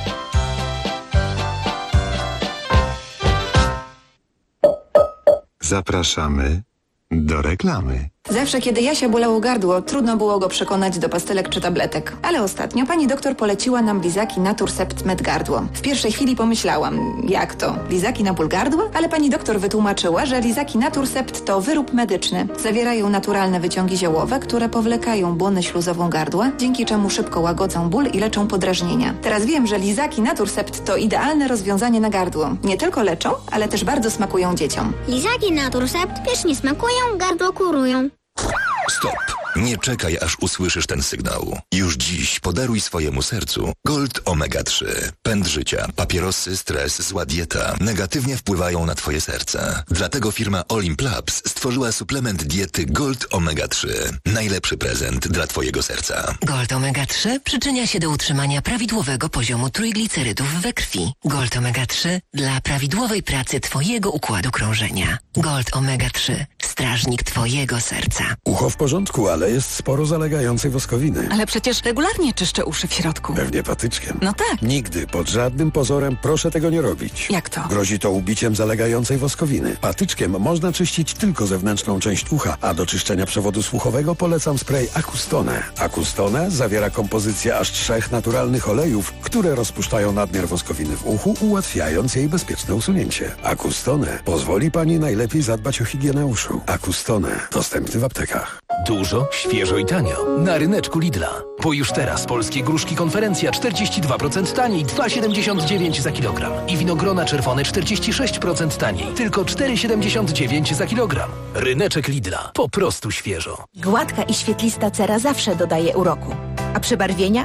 Zapraszamy do reklamy. Zawsze, kiedy Jasia bolało gardło, trudno było go przekonać do pastelek czy tabletek. Ale ostatnio pani doktor poleciła nam lizaki Naturcept Med Gardło. W pierwszej chwili pomyślałam, jak to? Lizaki na ból gardła? Ale pani doktor wytłumaczyła, że lizaki Naturcept to wyrób medyczny. Zawierają naturalne wyciągi ziołowe, które powlekają błonę śluzową gardła, dzięki czemu szybko łagodzą ból i leczą podrażnienia. Teraz wiem, że lizaki Naturcept to idealne rozwiązanie na gardło. Nie tylko leczą, ale też bardzo smakują dzieciom. Lizaki Naturcept pysznie smakują, gardło kurują. Stop! Nie czekaj, aż usłyszysz ten sygnał. Już dziś podaruj swojemu sercu Gold Omega 3. Pęd życia, papierosy, stres, zła dieta negatywnie wpływają na twoje serce. Dlatego firma Olymp Labs stworzyła suplement diety Gold Omega 3. Najlepszy prezent dla twojego serca. Gold Omega 3 przyczynia się do utrzymania prawidłowego poziomu trójglicerydów we krwi. Gold Omega 3 dla prawidłowej pracy twojego układu krążenia. Gold Omega 3. Strażnik twojego serca. Ucho w porządku, ale jest sporo zalegającej woskowiny. Ale przecież regularnie czyszczę uszy w środku. Pewnie patyczkiem. No tak. Nigdy, pod żadnym pozorem proszę tego nie robić. Jak to? Grozi to ubiciem zalegającej woskowiny. Patyczkiem można czyścić tylko zewnętrzną część ucha, a do czyszczenia przewodu słuchowego polecam spray Acustone. Acustone zawiera kompozycję aż 3 naturalnych olejów, które rozpuszczają nadmiar woskowiny w uchu, ułatwiając jej bezpieczne usunięcie. Acustone pozwoli pani najlepiej zadbać o higienę uszu. Acustone. Dostępny w aptekach. Dużo, świeżo i tanio. Na ryneczku Lidla. Bo już teraz polskie gruszki konferencja 42% taniej, 2,79 za kilogram. I winogrona czerwone 46% taniej, tylko 4,79 za kilogram. Ryneczek Lidla. Po prostu świeżo. Gładka i świetlista cera zawsze dodaje uroku. A przebarwienia?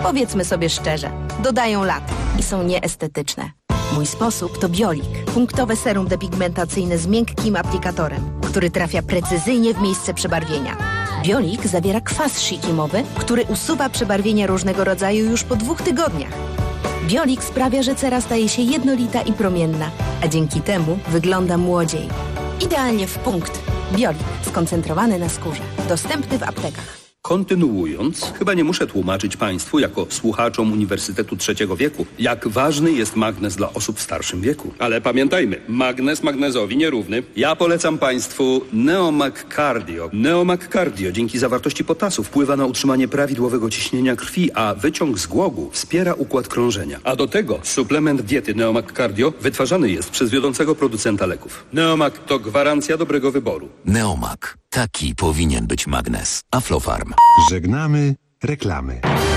Powiedzmy sobie szczerze, dodają lat i są nieestetyczne. Mój sposób to Biolik. Punktowe serum depigmentacyjne z miękkim aplikatorem, który trafia precyzyjnie w miejsce przebarwienia. Biolik zawiera kwas shikimowy, który usuwa przebarwienia różnego rodzaju już po 2 tygodniach. Biolik sprawia, że cera staje się jednolita i promienna, a dzięki temu wygląda młodziej. Idealnie w punkt. Biolik, skoncentrowany na skórze. Dostępny w aptekach. Kontynuując, chyba nie muszę tłumaczyć Państwu, jako słuchaczom Uniwersytetu III wieku, jak ważny jest magnez dla osób w starszym wieku. Ale pamiętajmy, magnez magnezowi nierówny. Ja polecam Państwu Neomag Cardio. Neomag Cardio dzięki zawartości potasu wpływa na utrzymanie prawidłowego ciśnienia krwi, a wyciąg z głogu wspiera układ krążenia. A do tego suplement diety Neomag Cardio wytwarzany jest przez wiodącego producenta leków. Neomag to gwarancja dobrego wyboru. Neomag. Taki powinien być magnez. Aflofarm. Żegnamy reklamy.